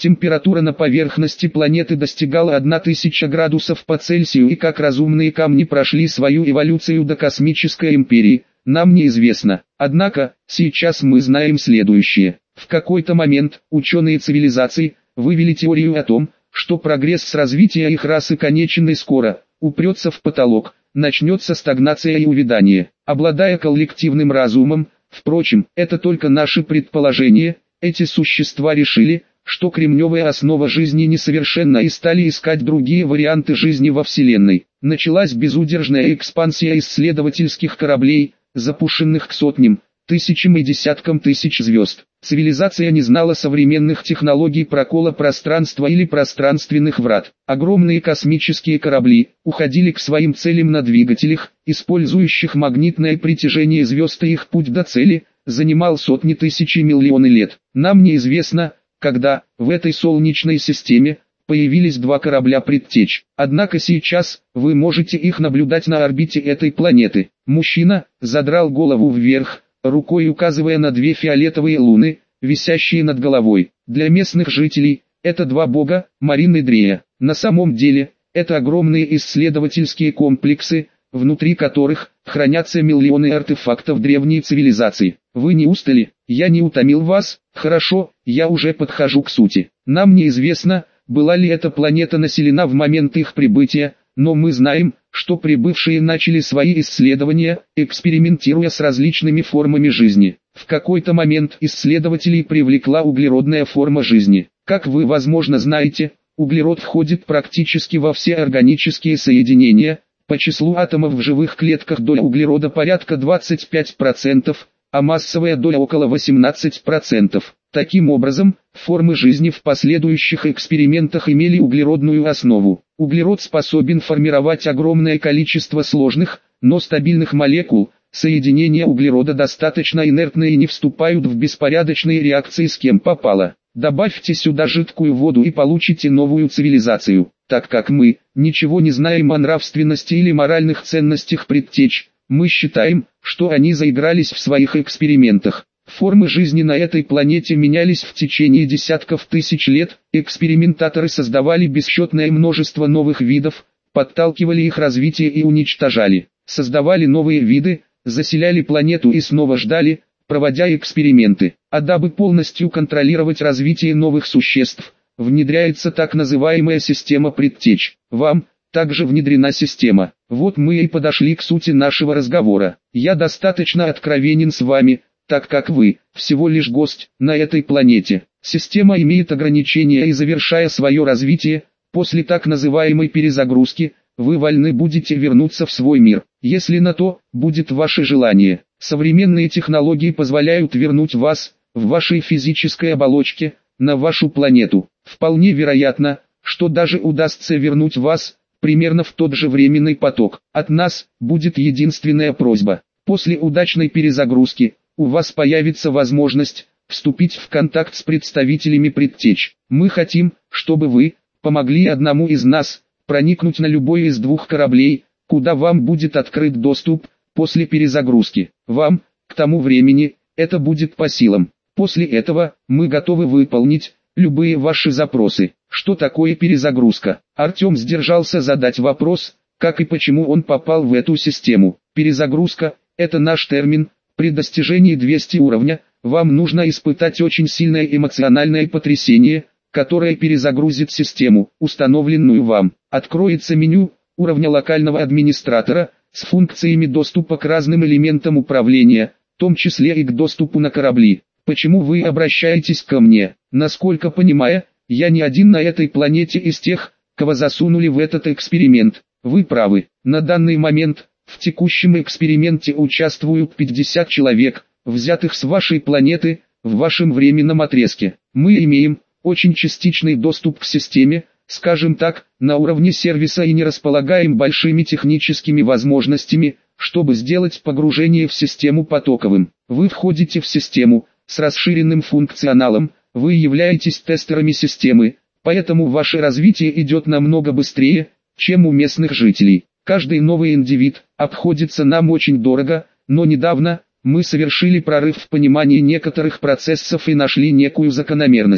Температура на поверхности планеты достигала тысячи градусов по Цельсию, и как разумные камни прошли свою эволюцию до космической империи, нам неизвестно. Однако, сейчас мы знаем следующее. В какой-то момент ученые цивилизаций вывели теорию о том, что прогресс с развития их расы конечен и скоро упрется в потолок, начнется стагнация и увядание. Обладая коллективным разумом, впрочем, это только наши предположения, эти существа решили, что кремневая основа жизни несовершенна, и стали искать другие варианты жизни во Вселенной. Началась безудержная экспансия исследовательских кораблей, запущенных к сотням, тысячам и десяткам тысяч звезд. Цивилизация не знала современных технологий прокола пространства или пространственных врат. Огромные космические корабли уходили к своим целям на двигателях, использующих магнитное притяжение звезд, и их путь до цели занимал сотни тысяч и миллионы лет. Нам неизвестно, когда в этой солнечной системе появились два корабля предтеч. Однако сейчас вы можете их наблюдать на орбите этой планеты. Мужчина задрал голову вверх, рукой указывая на две фиолетовые луны, висящие над головой. Для местных жителей это два бога, Марин и Дрея. На самом деле, это огромные исследовательские комплексы, внутри которых хранятся миллионы артефактов древней цивилизации. Вы не устали? Я не утомил вас? Хорошо, я уже подхожу к сути. Нам неизвестно, была ли эта планета населена в момент их прибытия, но мы знаем, что прибывшие начали свои исследования, экспериментируя с различными формами жизни. В какой-то момент исследователей привлекла углеродная форма жизни. Как вы, возможно, знаете, углерод входит практически во все органические соединения. По числу атомов в живых клетках доля углерода порядка двадцать пять процентов, а массовая доля около восемнадцати процентов. Таким образом, формы жизни в последующих экспериментах имели углеродную основу. Углерод способен формировать огромное количество сложных, но стабильных молекул. Соединения углерода достаточно инертны и не вступают в беспорядочные реакции с кем попало. Добавьте сюда жидкую воду и получите новую цивилизацию. Так как мы ничего не знаем о нравственности или моральных ценностях предтеч, мы считаем, что они заигрались в своих экспериментах. Формы жизни на этой планете менялись в течение десятков тысяч лет, экспериментаторы создавали бесчетное множество новых видов, подталкивали их развитие и уничтожали, создавали новые виды, заселяли планету и снова ждали, проводя эксперименты. А дабы полностью контролировать развитие новых существ, внедряется так называемая система предтеч. Вам также внедрена система. Вот мы и подошли к сути нашего разговора. Я достаточно откровенен с вами, так как вы всего лишь гость на этой планете. Система имеет ограничения, и завершая свое развитие, после так называемой перезагрузки, вы вольны будете вернуться в свой мир, если на то будет ваше желание. Современные технологии позволяют вернуть вас в вашей физической оболочке на вашу планету. Вполне вероятно, что даже удастся вернуть вас примерно в тот же временный поток. От нас будет единственная просьба. После удачной перезагрузки у вас появится возможность вступить в контакт с представителями предтеч. Мы хотим, чтобы вы помогли одному из нас проникнуть на любой из двух кораблей, куда вам будет открыт доступ после перезагрузки. Вам, к тому времени, это будет по силам. После этого мы готовы выполнить любые ваши запросы. Что такое перезагрузка? Артем сдержался задать вопрос, как и почему он попал в эту систему. Перезагрузка – это наш термин. При достижении двухсот уровня, вам нужно испытать очень сильное эмоциональное потрясение, которое перезагрузит систему, установленную вам. Откроется меню уровня локального администратора с функциями доступа к разным элементам управления, в том числе и к доступу на корабли. Почему вы обращаетесь ко мне? Насколько понимаю, я не один на этой планете из тех, кого засунули в этот эксперимент. Вы правы. На данный момент в текущем эксперименте участвуют пятьдесят человек, взятых с вашей планеты, в вашем временном отрезке. Мы имеем очень частичный доступ к системе, скажем так, на уровне сервиса, и не располагаем большими техническими возможностями, чтобы сделать погружение в систему потоковым. Вы входите в систему с расширенным функционалом, вы являетесь тестерами системы, поэтому ваше развитие идет намного быстрее, чем у местных жителей. Каждый новый индивид обходится нам очень дорого, но недавно мы совершили прорыв в понимании некоторых процессов и нашли некую закономерность.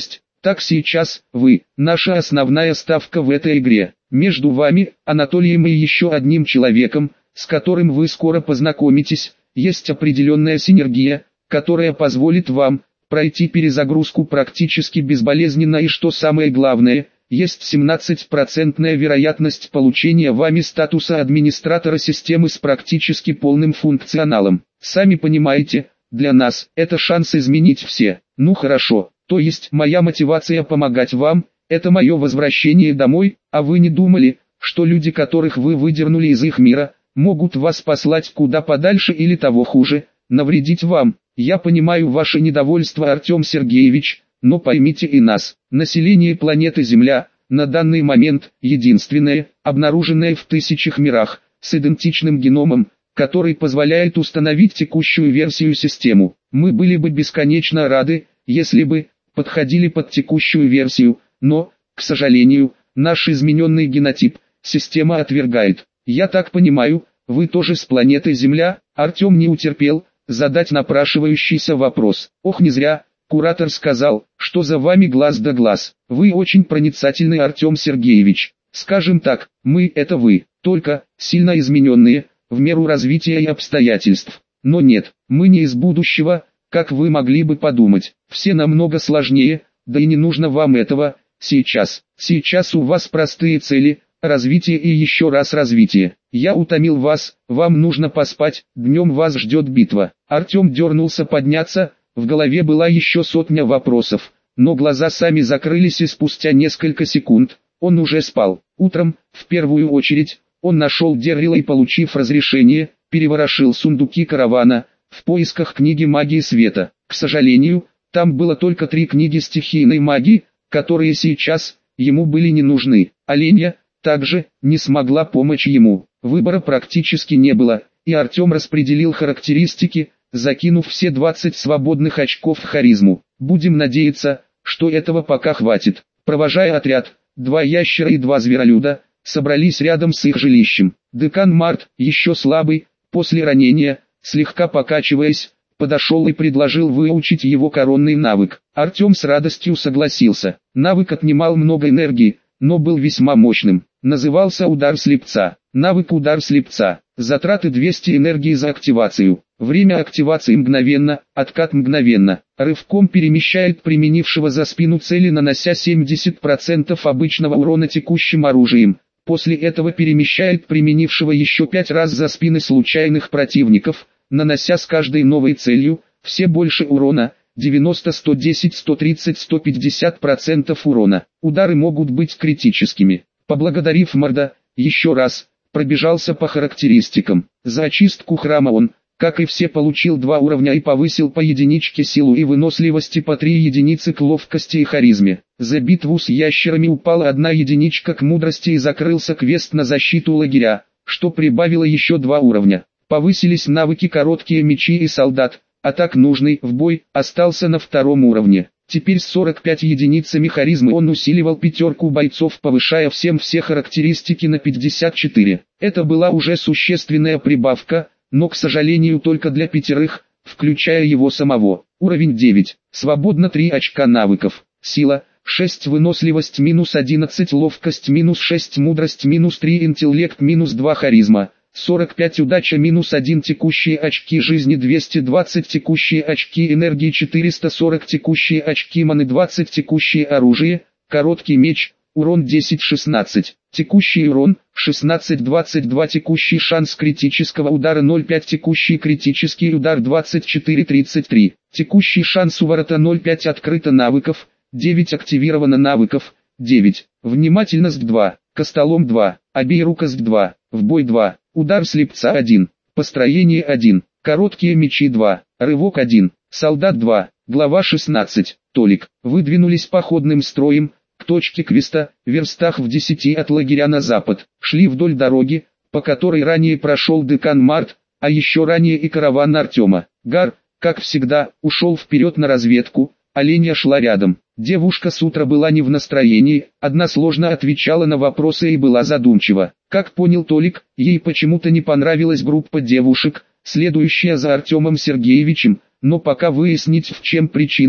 Так сейчас, вы, наша основная ставка в этой игре. Между вами, Анатолием и еще одним человеком, с которым вы скоро познакомитесь, есть определенная синергия, которая позволит вам пройти перезагрузку практически безболезненно и, что самое главное, есть семнадцатипроцентная вероятность получения вами статуса администратора системы с практически полным функционалом. Сами понимаете, для нас это шанс изменить все. Ну хорошо, то есть моя мотивация помогать вам, это мое возвращение домой, а вы не думали, что люди, которых вы выдернули из их мира, могут вас послать куда подальше или того хуже, навредить вам. Я понимаю ваше недовольство, Артем Сергеевич, но поймите и нас. Население планеты Земля, на данный момент, единственное, обнаруженное в тысячах мирах, с идентичным геномом, который позволяет установить текущую версию систему. Мы были бы бесконечно рады, если бы подходили под текущую версию, но, к сожалению, наш измененный генотип система отвергает. Я так понимаю, вы тоже с планеты Земля? Артем не утерпел задать напрашивающийся вопрос. Ох, не зря. Куратор сказал, что за вами глаз да глаз. Вы очень проницательный, Артем Сергеевич. Скажем так, мы – это вы, только сильно измененные, в меру развития и обстоятельств. Но нет, мы не из будущего, как вы могли бы подумать. Все намного сложнее, да и не нужно вам этого, сейчас. Сейчас у вас простые цели, развитие и еще раз развитие. Я утомил вас, вам нужно поспать, днем вас ждет битва. Артем дернулся подняться. В голове была еще сотня вопросов, но глаза сами закрылись, и спустя несколько секунд он уже спал. Утром, в первую очередь, он нашел Деррила и, получив разрешение, переворошил сундуки каравана в поисках книги магии света. К сожалению, там было только три книги стихийной магии, которые сейчас ему были не нужны. Оленья также не смогла помочь ему. Выбора практически не было, и Артем распределил характеристики, закинув все двадцать свободных очков в харизму. Будем надеяться, что этого пока хватит. Провожая отряд, два ящера и два зверолюда собрались рядом с их жилищем. Декан Март, еще слабый, после ранения, слегка покачиваясь, подошел и предложил выучить его коронный навык. Артем с радостью согласился. Навык отнимал много энергии, но был весьма мощным. Назывался «Удар слепца». Навык «Удар слепца». Затраты двести энергии за активацию. Время активации мгновенно, откат мгновенно. Рывком перемещает применившего за спину цели, нанося семьдесят процентов обычного урона текущим оружием. После этого перемещает применившего еще пять раз за спины случайных противников, нанося с каждой новой целью все больше урона. девяносто, сто десять, сто тридцать, сто пятьдесят процентов урона. Удары могут быть критическими. Поблагодарив Марда, еще раз пробежался по характеристикам. За очистку храма он, как и все, получил два уровня и повысил по единичке силу и выносливости, по три единицы к ловкости и харизме. За битву с ящерами упала одна единичка к мудрости и закрылся квест на защиту лагеря, что прибавило еще два уровня. Повысились навыки короткие мечи и солдат, а так нужный в бой остался на втором уровне. Теперь с сорок пять единицами харизмы он усиливал пятерку бойцов, повышая всем все характеристики на пятьдесят четыре. Это была уже существенная прибавка, но, к сожалению, только для пятерых, включая его самого. Уровень девять. Свободно три очка навыков. Сила шесть, выносливость минус одиннадцать, ловкость минус шесть, мудрость минус три, интеллект минус два, харизма сорок пять, удача минус один, текущие очки жизни двести двадцать, текущие очки энергии четыреста сорок, текущие очки маны двадцать, текущее оружие, короткий меч, урон десять шестнадцать, текущий урон шестнадцать двадцать два, текущий шанс критического удара ноль целых пять десятых, текущий критический удар двадцать четыре тридцать три, текущий шанс уворота ноль целых пять десятых, открыто навыков девять, активировано навыков девять, внимательность два, костолом два, обеирукость два, в бой два, удар слепца один, построение один, короткие мечи два, рывок один, солдат два, глава шестнадцать, Толик. Выдвинулись походным строем к точке квеста, в верстах в десяти от лагеря на запад. Шли вдоль дороги, по которой ранее прошел декан Март, а еще ранее и караван Артема. Гар, как всегда, ушел вперед на разведку, Оленья шла рядом. Девушка с утра была не в настроении, односложно отвечала на вопросы и была задумчива. Как понял Толик, ей почему-то не понравилась группа девушек, следующая за Артемом Сергеевичем, но пока выяснить, в чем причина,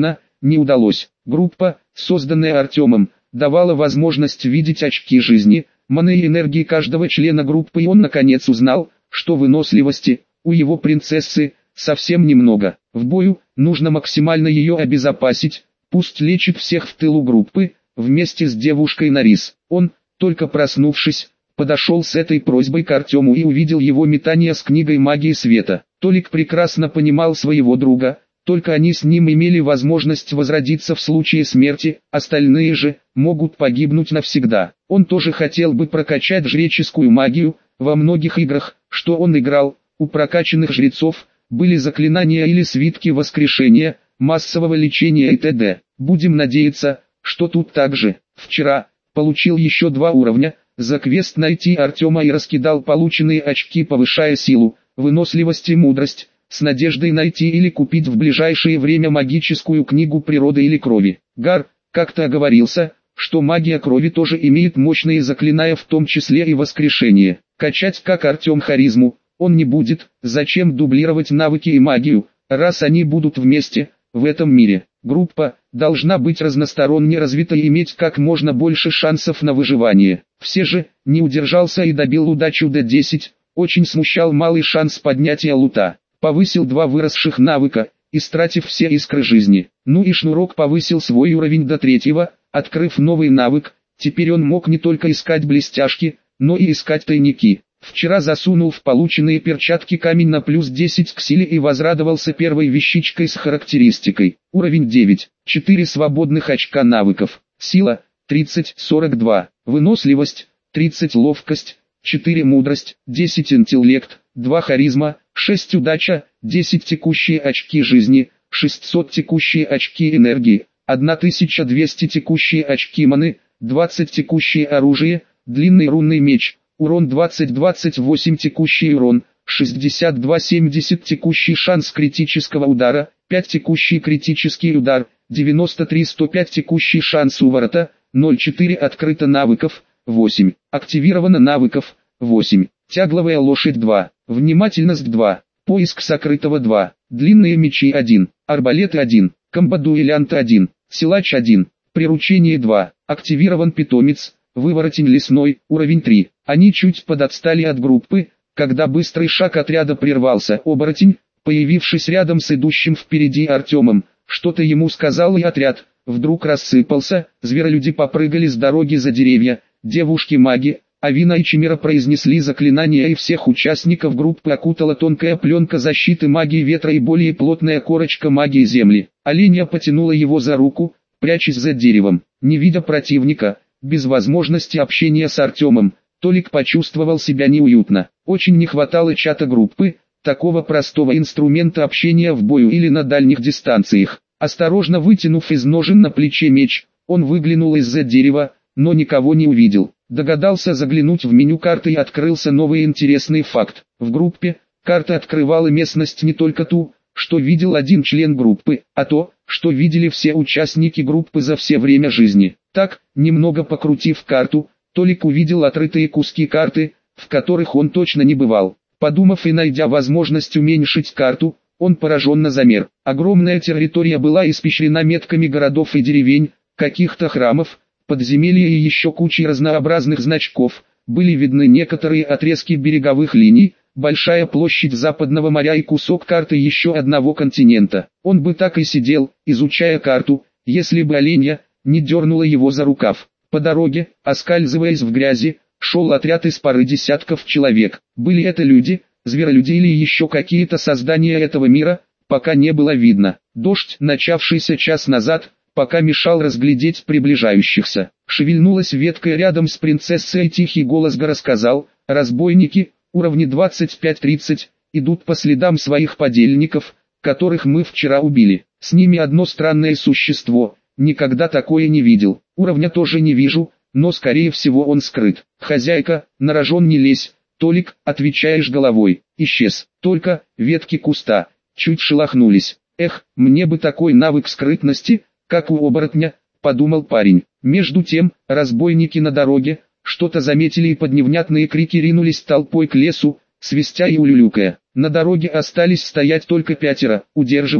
не удалось. Группа, созданная Артемом, давала возможность видеть очки жизни, маны и энергии каждого члена группы, и он наконец узнал, что выносливости у его принцессы совсем немного. В бою нужно максимально ее обезопасить, пусть лечит всех в тылу группы, вместе с девушкой Нарис. Он, только проснувшись, подошел с этой просьбой к Артему и увидел его метание с книгой магии света. Толик прекрасно понимал своего друга, только они с ним имели возможность возродиться в случае смерти, остальные же могут погибнуть навсегда. Он тоже хотел бы прокачать жреческую магию. Во многих играх, что он играл, у прокачанных жрецов были заклинания или свитки воскрешения, массового лечения и т.д. Будем надеяться, что тут также. Вчера получил еще два уровня за квест найти Артема и раскидал полученные очки, повышая силу, выносливость и мудрость, с надеждой найти или купить в ближайшее время магическую книгу природы или крови. Гар как-то оговорился, что магия крови тоже имеет мощные заклинания, в том числе и воскрешение. Качать как Артем харизму он не будет, зачем дублировать навыки и магию, раз они будут вместе, в этом мире. Группа должна быть разносторонне развита и иметь как можно больше шансов на выживание. Все же, не удержался и добил удачу до десять, очень смущал малый шанс поднятия лута. Повысил два выросших навыка, истратив все искры жизни. Ну и Шнурок повысил свой уровень до третьего, открыв новый навык. Теперь он мог не только искать блестяшки, но и искать тайники. Вчера засунул в полученные перчатки камень на плюс десять к силе и возрадовался первой вещичкой с характеристикой. Уровень девять, четыре свободных очка навыков. Сила тридцать сорок два, выносливость тридцать, ловкость четыре, мудрость десять, интеллект два, харизма шесть, удача десять, текущие очки жизни шестьсот, текущие очки энергии тысяча двести, текущие очки маны двадцать, текущие оружие, длинный рунный меч, урон двадцать, двадцать восемь, текущий урон шестьдесят два, семьдесят, текущий шанс критического удара пять, текущий критический удар девяносто три, сто пять, текущий шанс уворота ноль, четыре, открыто навыков восемь, активировано навыков восемь, тягловая лошадь два, внимательность два, поиск сокрытого два, длинные мечи один, арбалеты один, комбо-дуэлянт один, силач один, приручение два, активирован питомец, выворотень лесной, уровень три. Они чуть подотстали от группы, когда быстрый шаг отряда прервался. Оборотень, появившись рядом с идущим впереди Артемом, что-то ему сказал, и отряд вдруг рассыпался. Зверолюди попрыгали с дороги за деревья, девушки-маги, Авина и Чимера произнесли заклинания, и всех участников группы окутала тонкая пленка защиты магии ветра и более плотная корочка магии земли. Оленя потянула его за руку, прячась за деревом. Не видя противника, без возможности общения с Артемом, Толик почувствовал себя неуютно. Очень не хватало чата группы, такого простого инструмента общения в бою или на дальних дистанциях. Осторожно вытянув из ножен на плече меч, он выглянул из-за дерева, но никого не увидел. Догадался заглянуть в меню карты, и открылся новый интересный факт. В группе карта открывала местность не только ту, что видел один член группы, а то, что видели все участники группы за все время жизни. Так, немного покрутив карту, Толик увидел отрытые куски карты, в которых он точно не бывал. Подумав и найдя возможность уменьшить карту, он пораженно замер. Огромная территория была испещрена метками городов и деревень, каких-то храмов, подземелья и еще кучей разнообразных значков. Были видны некоторые отрезки береговых линий, большая площадь Западного моря и кусок карты еще одного континента. Он бы так и сидел, изучая карту, если бы оленья не дернула его за рукав. По дороге, оскальзываясь в грязи, шел отряд из пары десятков человек. Были это люди, зверолюди или еще какие-то создания этого мира, пока не было видно. Дождь, начавшийся час назад, пока мешал разглядеть приближающихся. Шевельнулась ветка рядом с принцессой, и тихий голос Гара сказал: «Разбойники, уровни двадцать пять тридцать, идут по следам своих подельников, которых мы вчера убили. С ними одно странное существо, никогда такое не видел. Уровня тоже не вижу, но скорее всего он скрыт. Хозяйка, на рожон не лезь, Толик, отвечаешь головой». Исчез. Только ветки куста чуть шелохнулись. «Эх, мне бы такой навык скрытности, как у оборотня», — подумал парень. Между тем, разбойники на дороге что-то заметили и под невнятные крики ринулись толпой к лесу, свистя и улюлюкая. На дороге остались стоять только пятеро, удерживая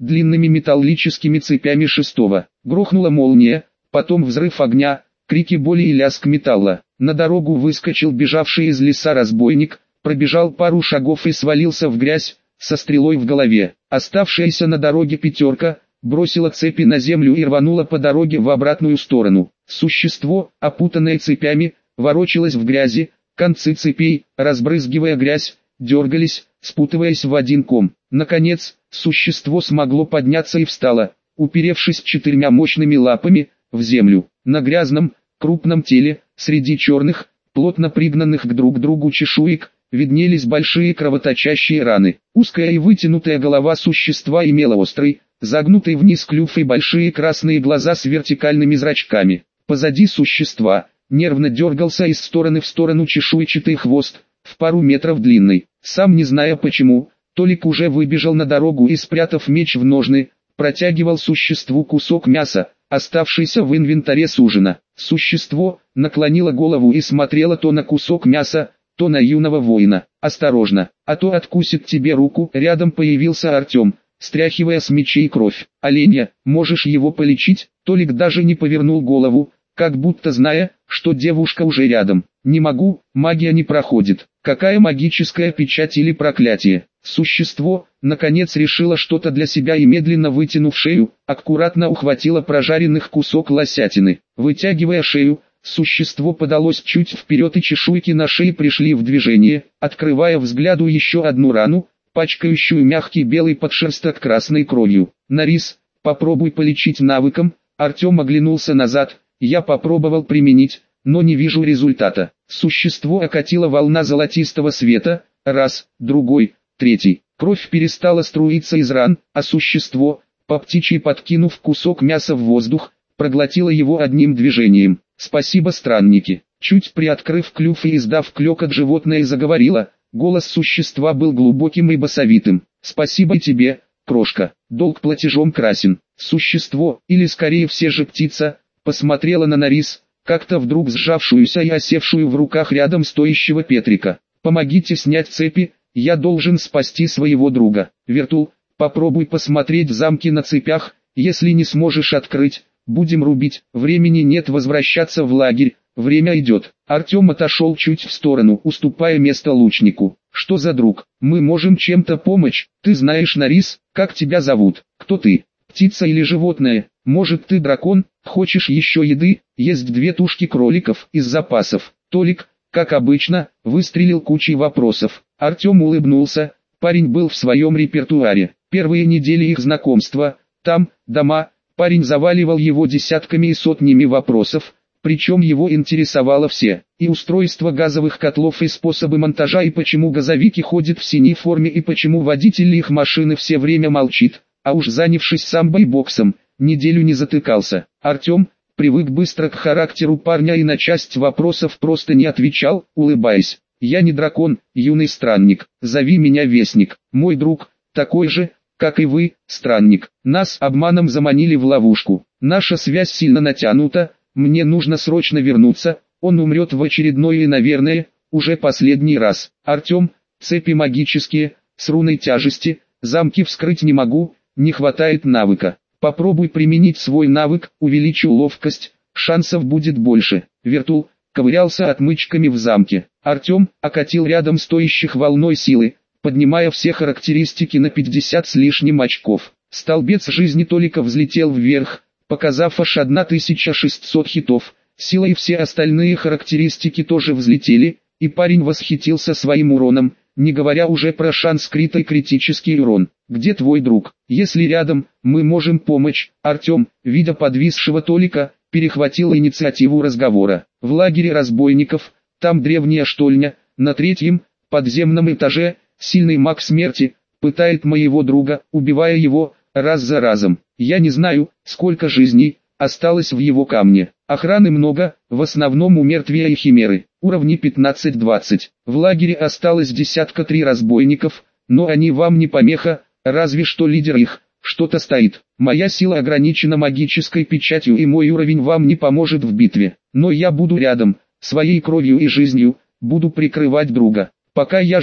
длинными металлическими цепями шестого. Грохнула молния, потом взрыв огня, крики боли и лязг металла. На дорогу выскочил бежавший из леса разбойник, пробежал пару шагов и свалился в грязь, со стрелой в голове. Оставшаяся на дороге пятерка бросила цепи на землю и рванула по дороге в обратную сторону. Существо, опутанное цепями, ворочалось в грязи, концы цепей, разбрызгивая грязь, дергались, спутываясь в один ком. Наконец, существо смогло подняться и встало, уперевшись четырьмя мощными лапами в землю. На грязном, крупном теле, среди черных, плотно пригнанных к друг другу чешуек, виднелись большие кровоточащие раны. Узкая и вытянутая голова существа имела острый, загнутый вниз клюв и большие красные глаза с вертикальными зрачками. Позади существа нервно дергался из стороны в сторону чешуйчатый хвост, в пару метров длинный. Сам не зная почему, Толик уже выбежал на дорогу и, спрятав меч в ножны, протягивал существу кусок мяса, оставшийся в инвентаре с ужина. Существо наклонило голову и смотрело то на кусок мяса, то на юного воина. «Осторожно, а то откусит тебе руку». Рядом появился Артем, стряхивая с мечей кровь. «Оленя, можешь его полечить?» Толик даже не повернул голову, как будто зная, что девушка уже рядом. «Не могу, магия не проходит». «Какая магическая печать или проклятие?» Существо, наконец, решило что-то для себя и, медленно вытянув шею, аккуратно ухватило прожаренных кусок лосятины. Вытягивая шею, существо подалось чуть вперед и чешуйки на шее пришли в движение, открывая взгляду еще одну рану, пачкающую мягкий белый подшерсток красной кровью. «Нарис, попробуй полечить навыком». Артем оглянулся назад. «Я попробовал применить, но не вижу результата». Существо окатило волна золотистого света, раз, другой, третий. Кровь перестала струиться из ран, а существо, по птичьи подкинув кусок мяса в воздух, проглотило его одним движением. «Спасибо, странники». Чуть приоткрыв клюв и издав клёкот, животное заговорило. Голос существа был глубоким и басовитым. «Спасибо и тебе, крошка, долг платежом красен». Существо, или скорее все же птица, посмотрела на Нарис, как-то вдруг сжавшуюся и осевшую в руках рядом стоящего Петрика. «Помогите снять цепи, я должен спасти своего друга». «Вертул, попробуй посмотреть замки на цепях, если не сможешь открыть, будем рубить». «Времени нет возвращаться в лагерь, время идет». Артем отошел чуть в сторону, уступая место лучнику. «Что за друг? Мы можем чем-то помочь. Ты знаешь, Нарис, как тебя зовут? Кто ты? Птица или животное? Может, ты дракон? Хочешь еще еды?» «Есть две тушки кроликов из запасов». Толик, как обычно, выстрелил кучей вопросов. Артем улыбнулся. Парень был в своем репертуаре. Первые недели их знакомства, там, дома, парень заваливал его десятками и сотнями вопросов, причем его интересовало все. И устройство газовых котлов, и способы монтажа, и почему газовики ходят в синей форме, и почему водитель их машины все время молчит, а уж занявшись самбой-боксом, неделю не затыкался. Артем привык быстро к характеру парня и на часть вопросов просто не отвечал, улыбаясь. «Я не дракон, юный странник, зови меня Вестник. Мой друг, такой же, как и вы, странник. Нас обманом заманили в ловушку. Наша связь сильно натянута, мне нужно срочно вернуться, он умрет в очередной и, наверное, уже последний раз». «Артем, цепи магические, с руной тяжести, замки вскрыть не могу, не хватает навыка». «Попробуй применить свой навык, увеличу ловкость, шансов будет больше». Вертул ковырялся отмычками в замке. Артем окатил рядом стоящих волной силы, поднимая все характеристики на пятьдесят с лишним очков. Столбец жизни Толика взлетел вверх, показав аж тысячу шестьсот хитов. Сила и все остальные характеристики тоже взлетели, и парень восхитился своим уроном, не говоря уже про шанс крита и критический урон. «Где твой друг? Если рядом, мы можем помочь». Артем, видя подвисшего Толика, перехватил инициативу разговора. «В лагере разбойников, там древняя штольня, на третьем, подземном этаже, сильный маг смерти, пытает моего друга, убивая его, раз за разом. Я не знаю, сколько жизней осталось в его камне. Охраны много, в основном у мертвия и химеры, уровни пятнадцать-двадцать. В лагере осталось десятка три разбойников, но они вам не помеха, разве что лидер их что-то стоит. Моя сила ограничена магической печатью, и мой уровень вам не поможет в битве, но я буду рядом, своей кровью и жизнью, буду прикрывать друга. Пока я жив,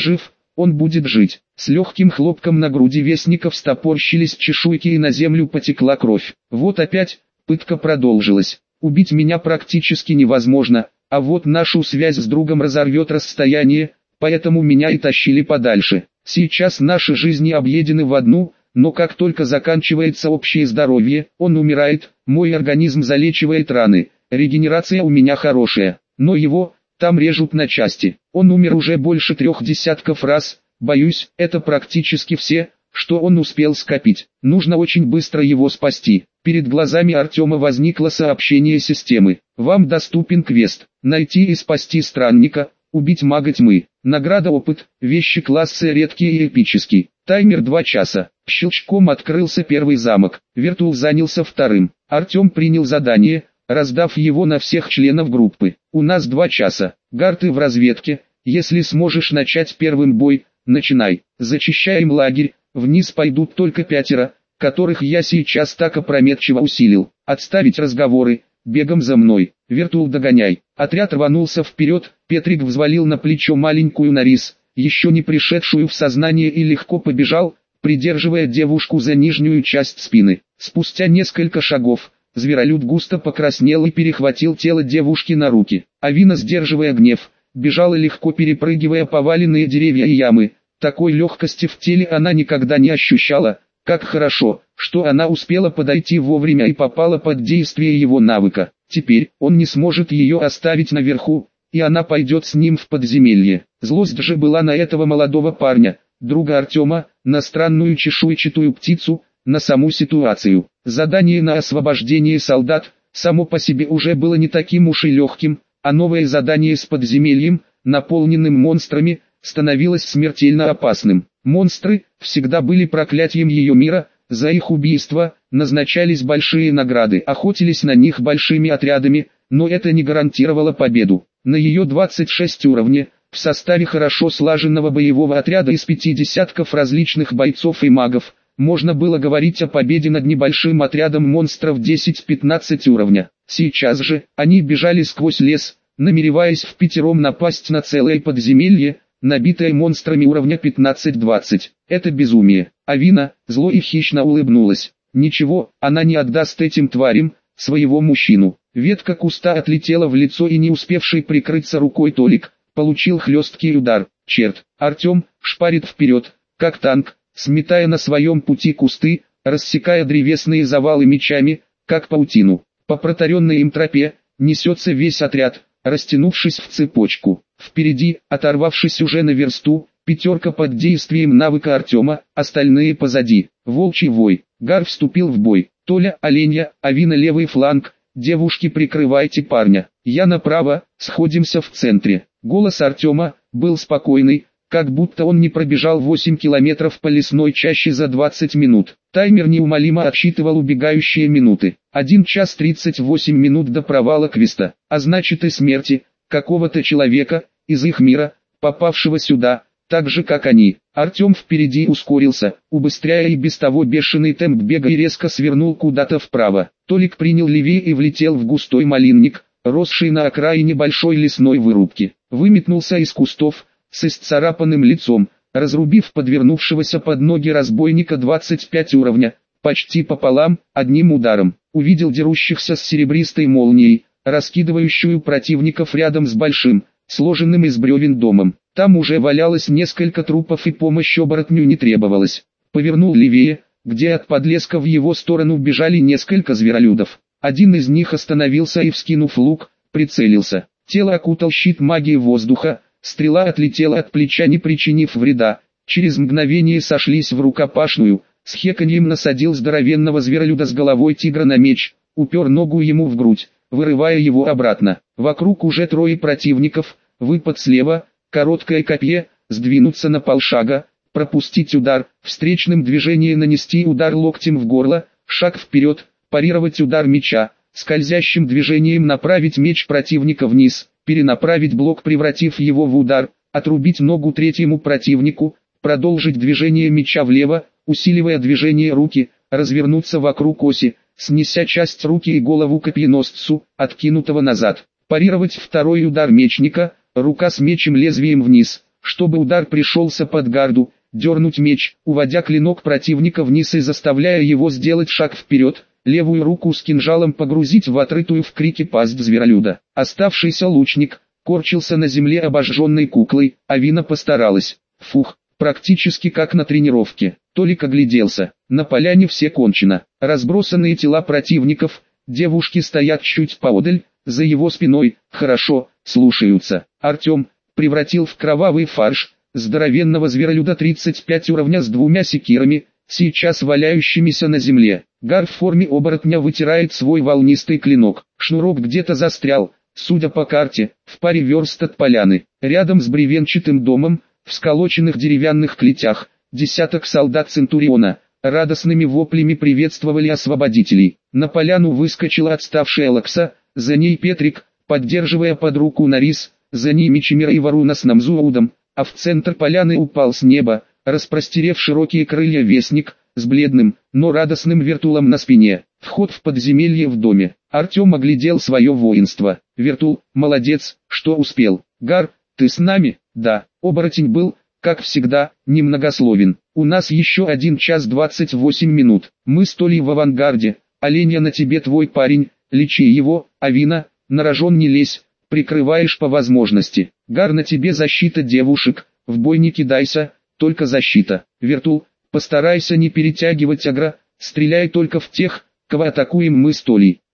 он будет жить. С легким хлопком на груди вестника встопорщились чешуйки и на землю потекла кровь. Вот опять, пытка продолжилась. Убить меня практически невозможно, а вот нашу связь с другом разорвет расстояние, поэтому меня и тащили подальше. Сейчас наши жизни объедены в одну, но как только заканчивается общее здоровье, он умирает, мой организм залечивает раны, регенерация у меня хорошая, но его там режут на части. Он умер уже больше трех десятков раз, боюсь, это практически все, что он успел скопить. Нужно очень быстро его спасти. Перед глазами Артема возникло сообщение системы. Вам доступен квест. Найти и спасти странника, убить мага тьмы. Награда опыт, вещи класса редкие и эпические. Таймер два часа. Щелчком открылся первый замок. Виртул занялся вторым. Артем принял задание, раздав его на всех членов группы. У нас два часа. Гарты в разведке. Если сможешь начать первым бой, начинай. Зачищаем лагерь. Вниз пойдут только пятеро, которых я сейчас так опрометчиво усилил. Отставить разговоры. Бегом за мной. Виртул догоняй. Отряд рванулся вперед. Петрик взвалил на плечо маленькую Нарис, еще не пришедшую в сознание, и легко побежал, придерживая девушку за нижнюю часть спины. Спустя несколько шагов, зверолюд густо покраснел и перехватил тело девушки на руки. Авина, сдерживая гнев, бежала легко, перепрыгивая поваленные деревья и ямы. Такой легкости в теле она никогда не ощущала. Как хорошо, что она успела подойти вовремя и попала под действие его навыка. Теперь он не сможет ее оставить наверху, и она пойдет с ним в подземелье. Злость же была на этого молодого парня, друга Артема, на странную чешуйчатую птицу, на саму ситуацию. Задание на освобождение солдат, само по себе уже было не таким уж и легким, а новое задание с подземельем, наполненным монстрами, становилось смертельно опасным. Монстры всегда были проклятием ее мира, за их убийство назначались большие награды, охотились на них большими отрядами, но это не гарантировало победу. На ее двадцать шесть уровне, в составе хорошо слаженного боевого отряда из пяти десятков различных бойцов и магов, можно было говорить о победе над небольшим отрядом монстров десять-пятнадцать уровня. Сейчас же, они бежали сквозь лес, намереваясь впятером напасть на целое подземелье, набитое монстрами уровня пятнадцать-двадцать. Это безумие. Авина, зло и хищно улыбнулась. Ничего, она не отдаст этим тварям своего мужчину. Ветка куста отлетела в лицо, и не успевший прикрыться рукой Толик получил хлесткий удар. Черт, Артем шпарит вперед, как танк, сметая на своем пути кусты, рассекая древесные завалы мечами, как паутину. По протаренной им тропе несется весь отряд, растянувшись в цепочку. Впереди, оторвавшись уже на версту, пятерка под действием навыка Артема, остальные позади. Волчий вой. Гар вступил в бой. Толя, оленья, Авина левый фланг. Девушки, прикрывайте парня. Я направо, сходимся в центре. Голос Артема был спокойный, как будто он не пробежал восемь километров по лесной чаще за двадцать минут. Таймер неумолимо отсчитывал убегающие минуты. один час тридцать восемь минут до провала квеста, а значит и смерти какого-то человека из их мира, попавшего сюда, так же как они. Артем впереди ускорился, убыстряя и без того бешеный темп бега, и резко свернул куда-то вправо. Толик принял левее и влетел в густой малинник, росший на окраине большой лесной вырубки. Выметнулся из кустов, с исцарапанным лицом, разрубив подвернувшегося под ноги разбойника двадцать пять уровня, почти пополам, одним ударом. Увидел дерущихся с серебристой молнией, раскидывающую противников рядом с большим, сложенным из бревен домом. Там уже валялось несколько трупов, и помощь оборотню не требовалась. Повернул левее, где от подлеска в его сторону бежали несколько зверолюдов. Один из них остановился и, вскинув лук, прицелился. Тело окутал щит магии воздуха, стрела отлетела от плеча, не причинив вреда. Через мгновение сошлись в рукопашную. С хеканьем насадил здоровенного зверолюда с головой тигра на меч, упер ногу ему в грудь, вырывая его обратно. Вокруг уже трое противников, выпад слева, короткое копье, сдвинуться на полшага, пропустить удар, встречным движением нанести удар локтем в горло, шаг вперед, парировать удар меча, скользящим движением направить меч противника вниз, перенаправить блок, превратив его в удар, отрубить ногу третьему противнику, продолжить движение меча влево, усиливая движение руки, развернуться вокруг оси, снеся часть руки и голову копьеносцу, откинутого назад, парировать второй удар мечника, рука с мечем лезвием вниз, чтобы удар пришелся под гарду, дернуть меч, уводя клинок противника вниз и заставляя его сделать шаг вперед, левую руку с кинжалом погрузить в отрытую в крике пасть зверолюда. Оставшийся лучник корчился на земле обожженной куклой, а Вина постаралась. Фух, практически как на тренировке. Толик огляделся. На поляне все кончено. Разбросанные тела противников, девушки стоят чуть поодаль, за его спиной, хорошо, слушаются. Артем превратил в кровавый фарш здоровенного зверолюда тридцать пять уровня с двумя секирами, сейчас валяющимися на земле. Гар в форме оборотня вытирает свой волнистый клинок. Шнурок где-то застрял, судя по карте, в паре верст от поляны. Рядом с бревенчатым домом, в сколоченных деревянных клетях, десяток солдат Центуриона радостными воплями приветствовали освободителей. На поляну выскочила отставшая Лакса, за ней Петрик, поддерживая под руку Нарис, за ними Чимера и Варуна с Намзуаудом, а в центр поляны упал с неба, распростерев широкие крылья вестник, с бледным, но радостным Вертулом на спине. Вход в подземелье в доме. Артем оглядел свое воинство. Вертул, молодец, что успел. Гар, ты с нами? Да. Оборотень был, как всегда, немногословен. У нас еще один час двадцать восемь минут. Мы с Толей в авангарде. Оленя на тебе твой парень, лечи его, а Вина, на рожон не лезь, прикрываешь по возможности. Гар, на тебе защита девушек, в бой не кидайся, только защита. Вертул, постарайся не перетягивать агро, стреляй только в тех, кого атакуем мы с Толей.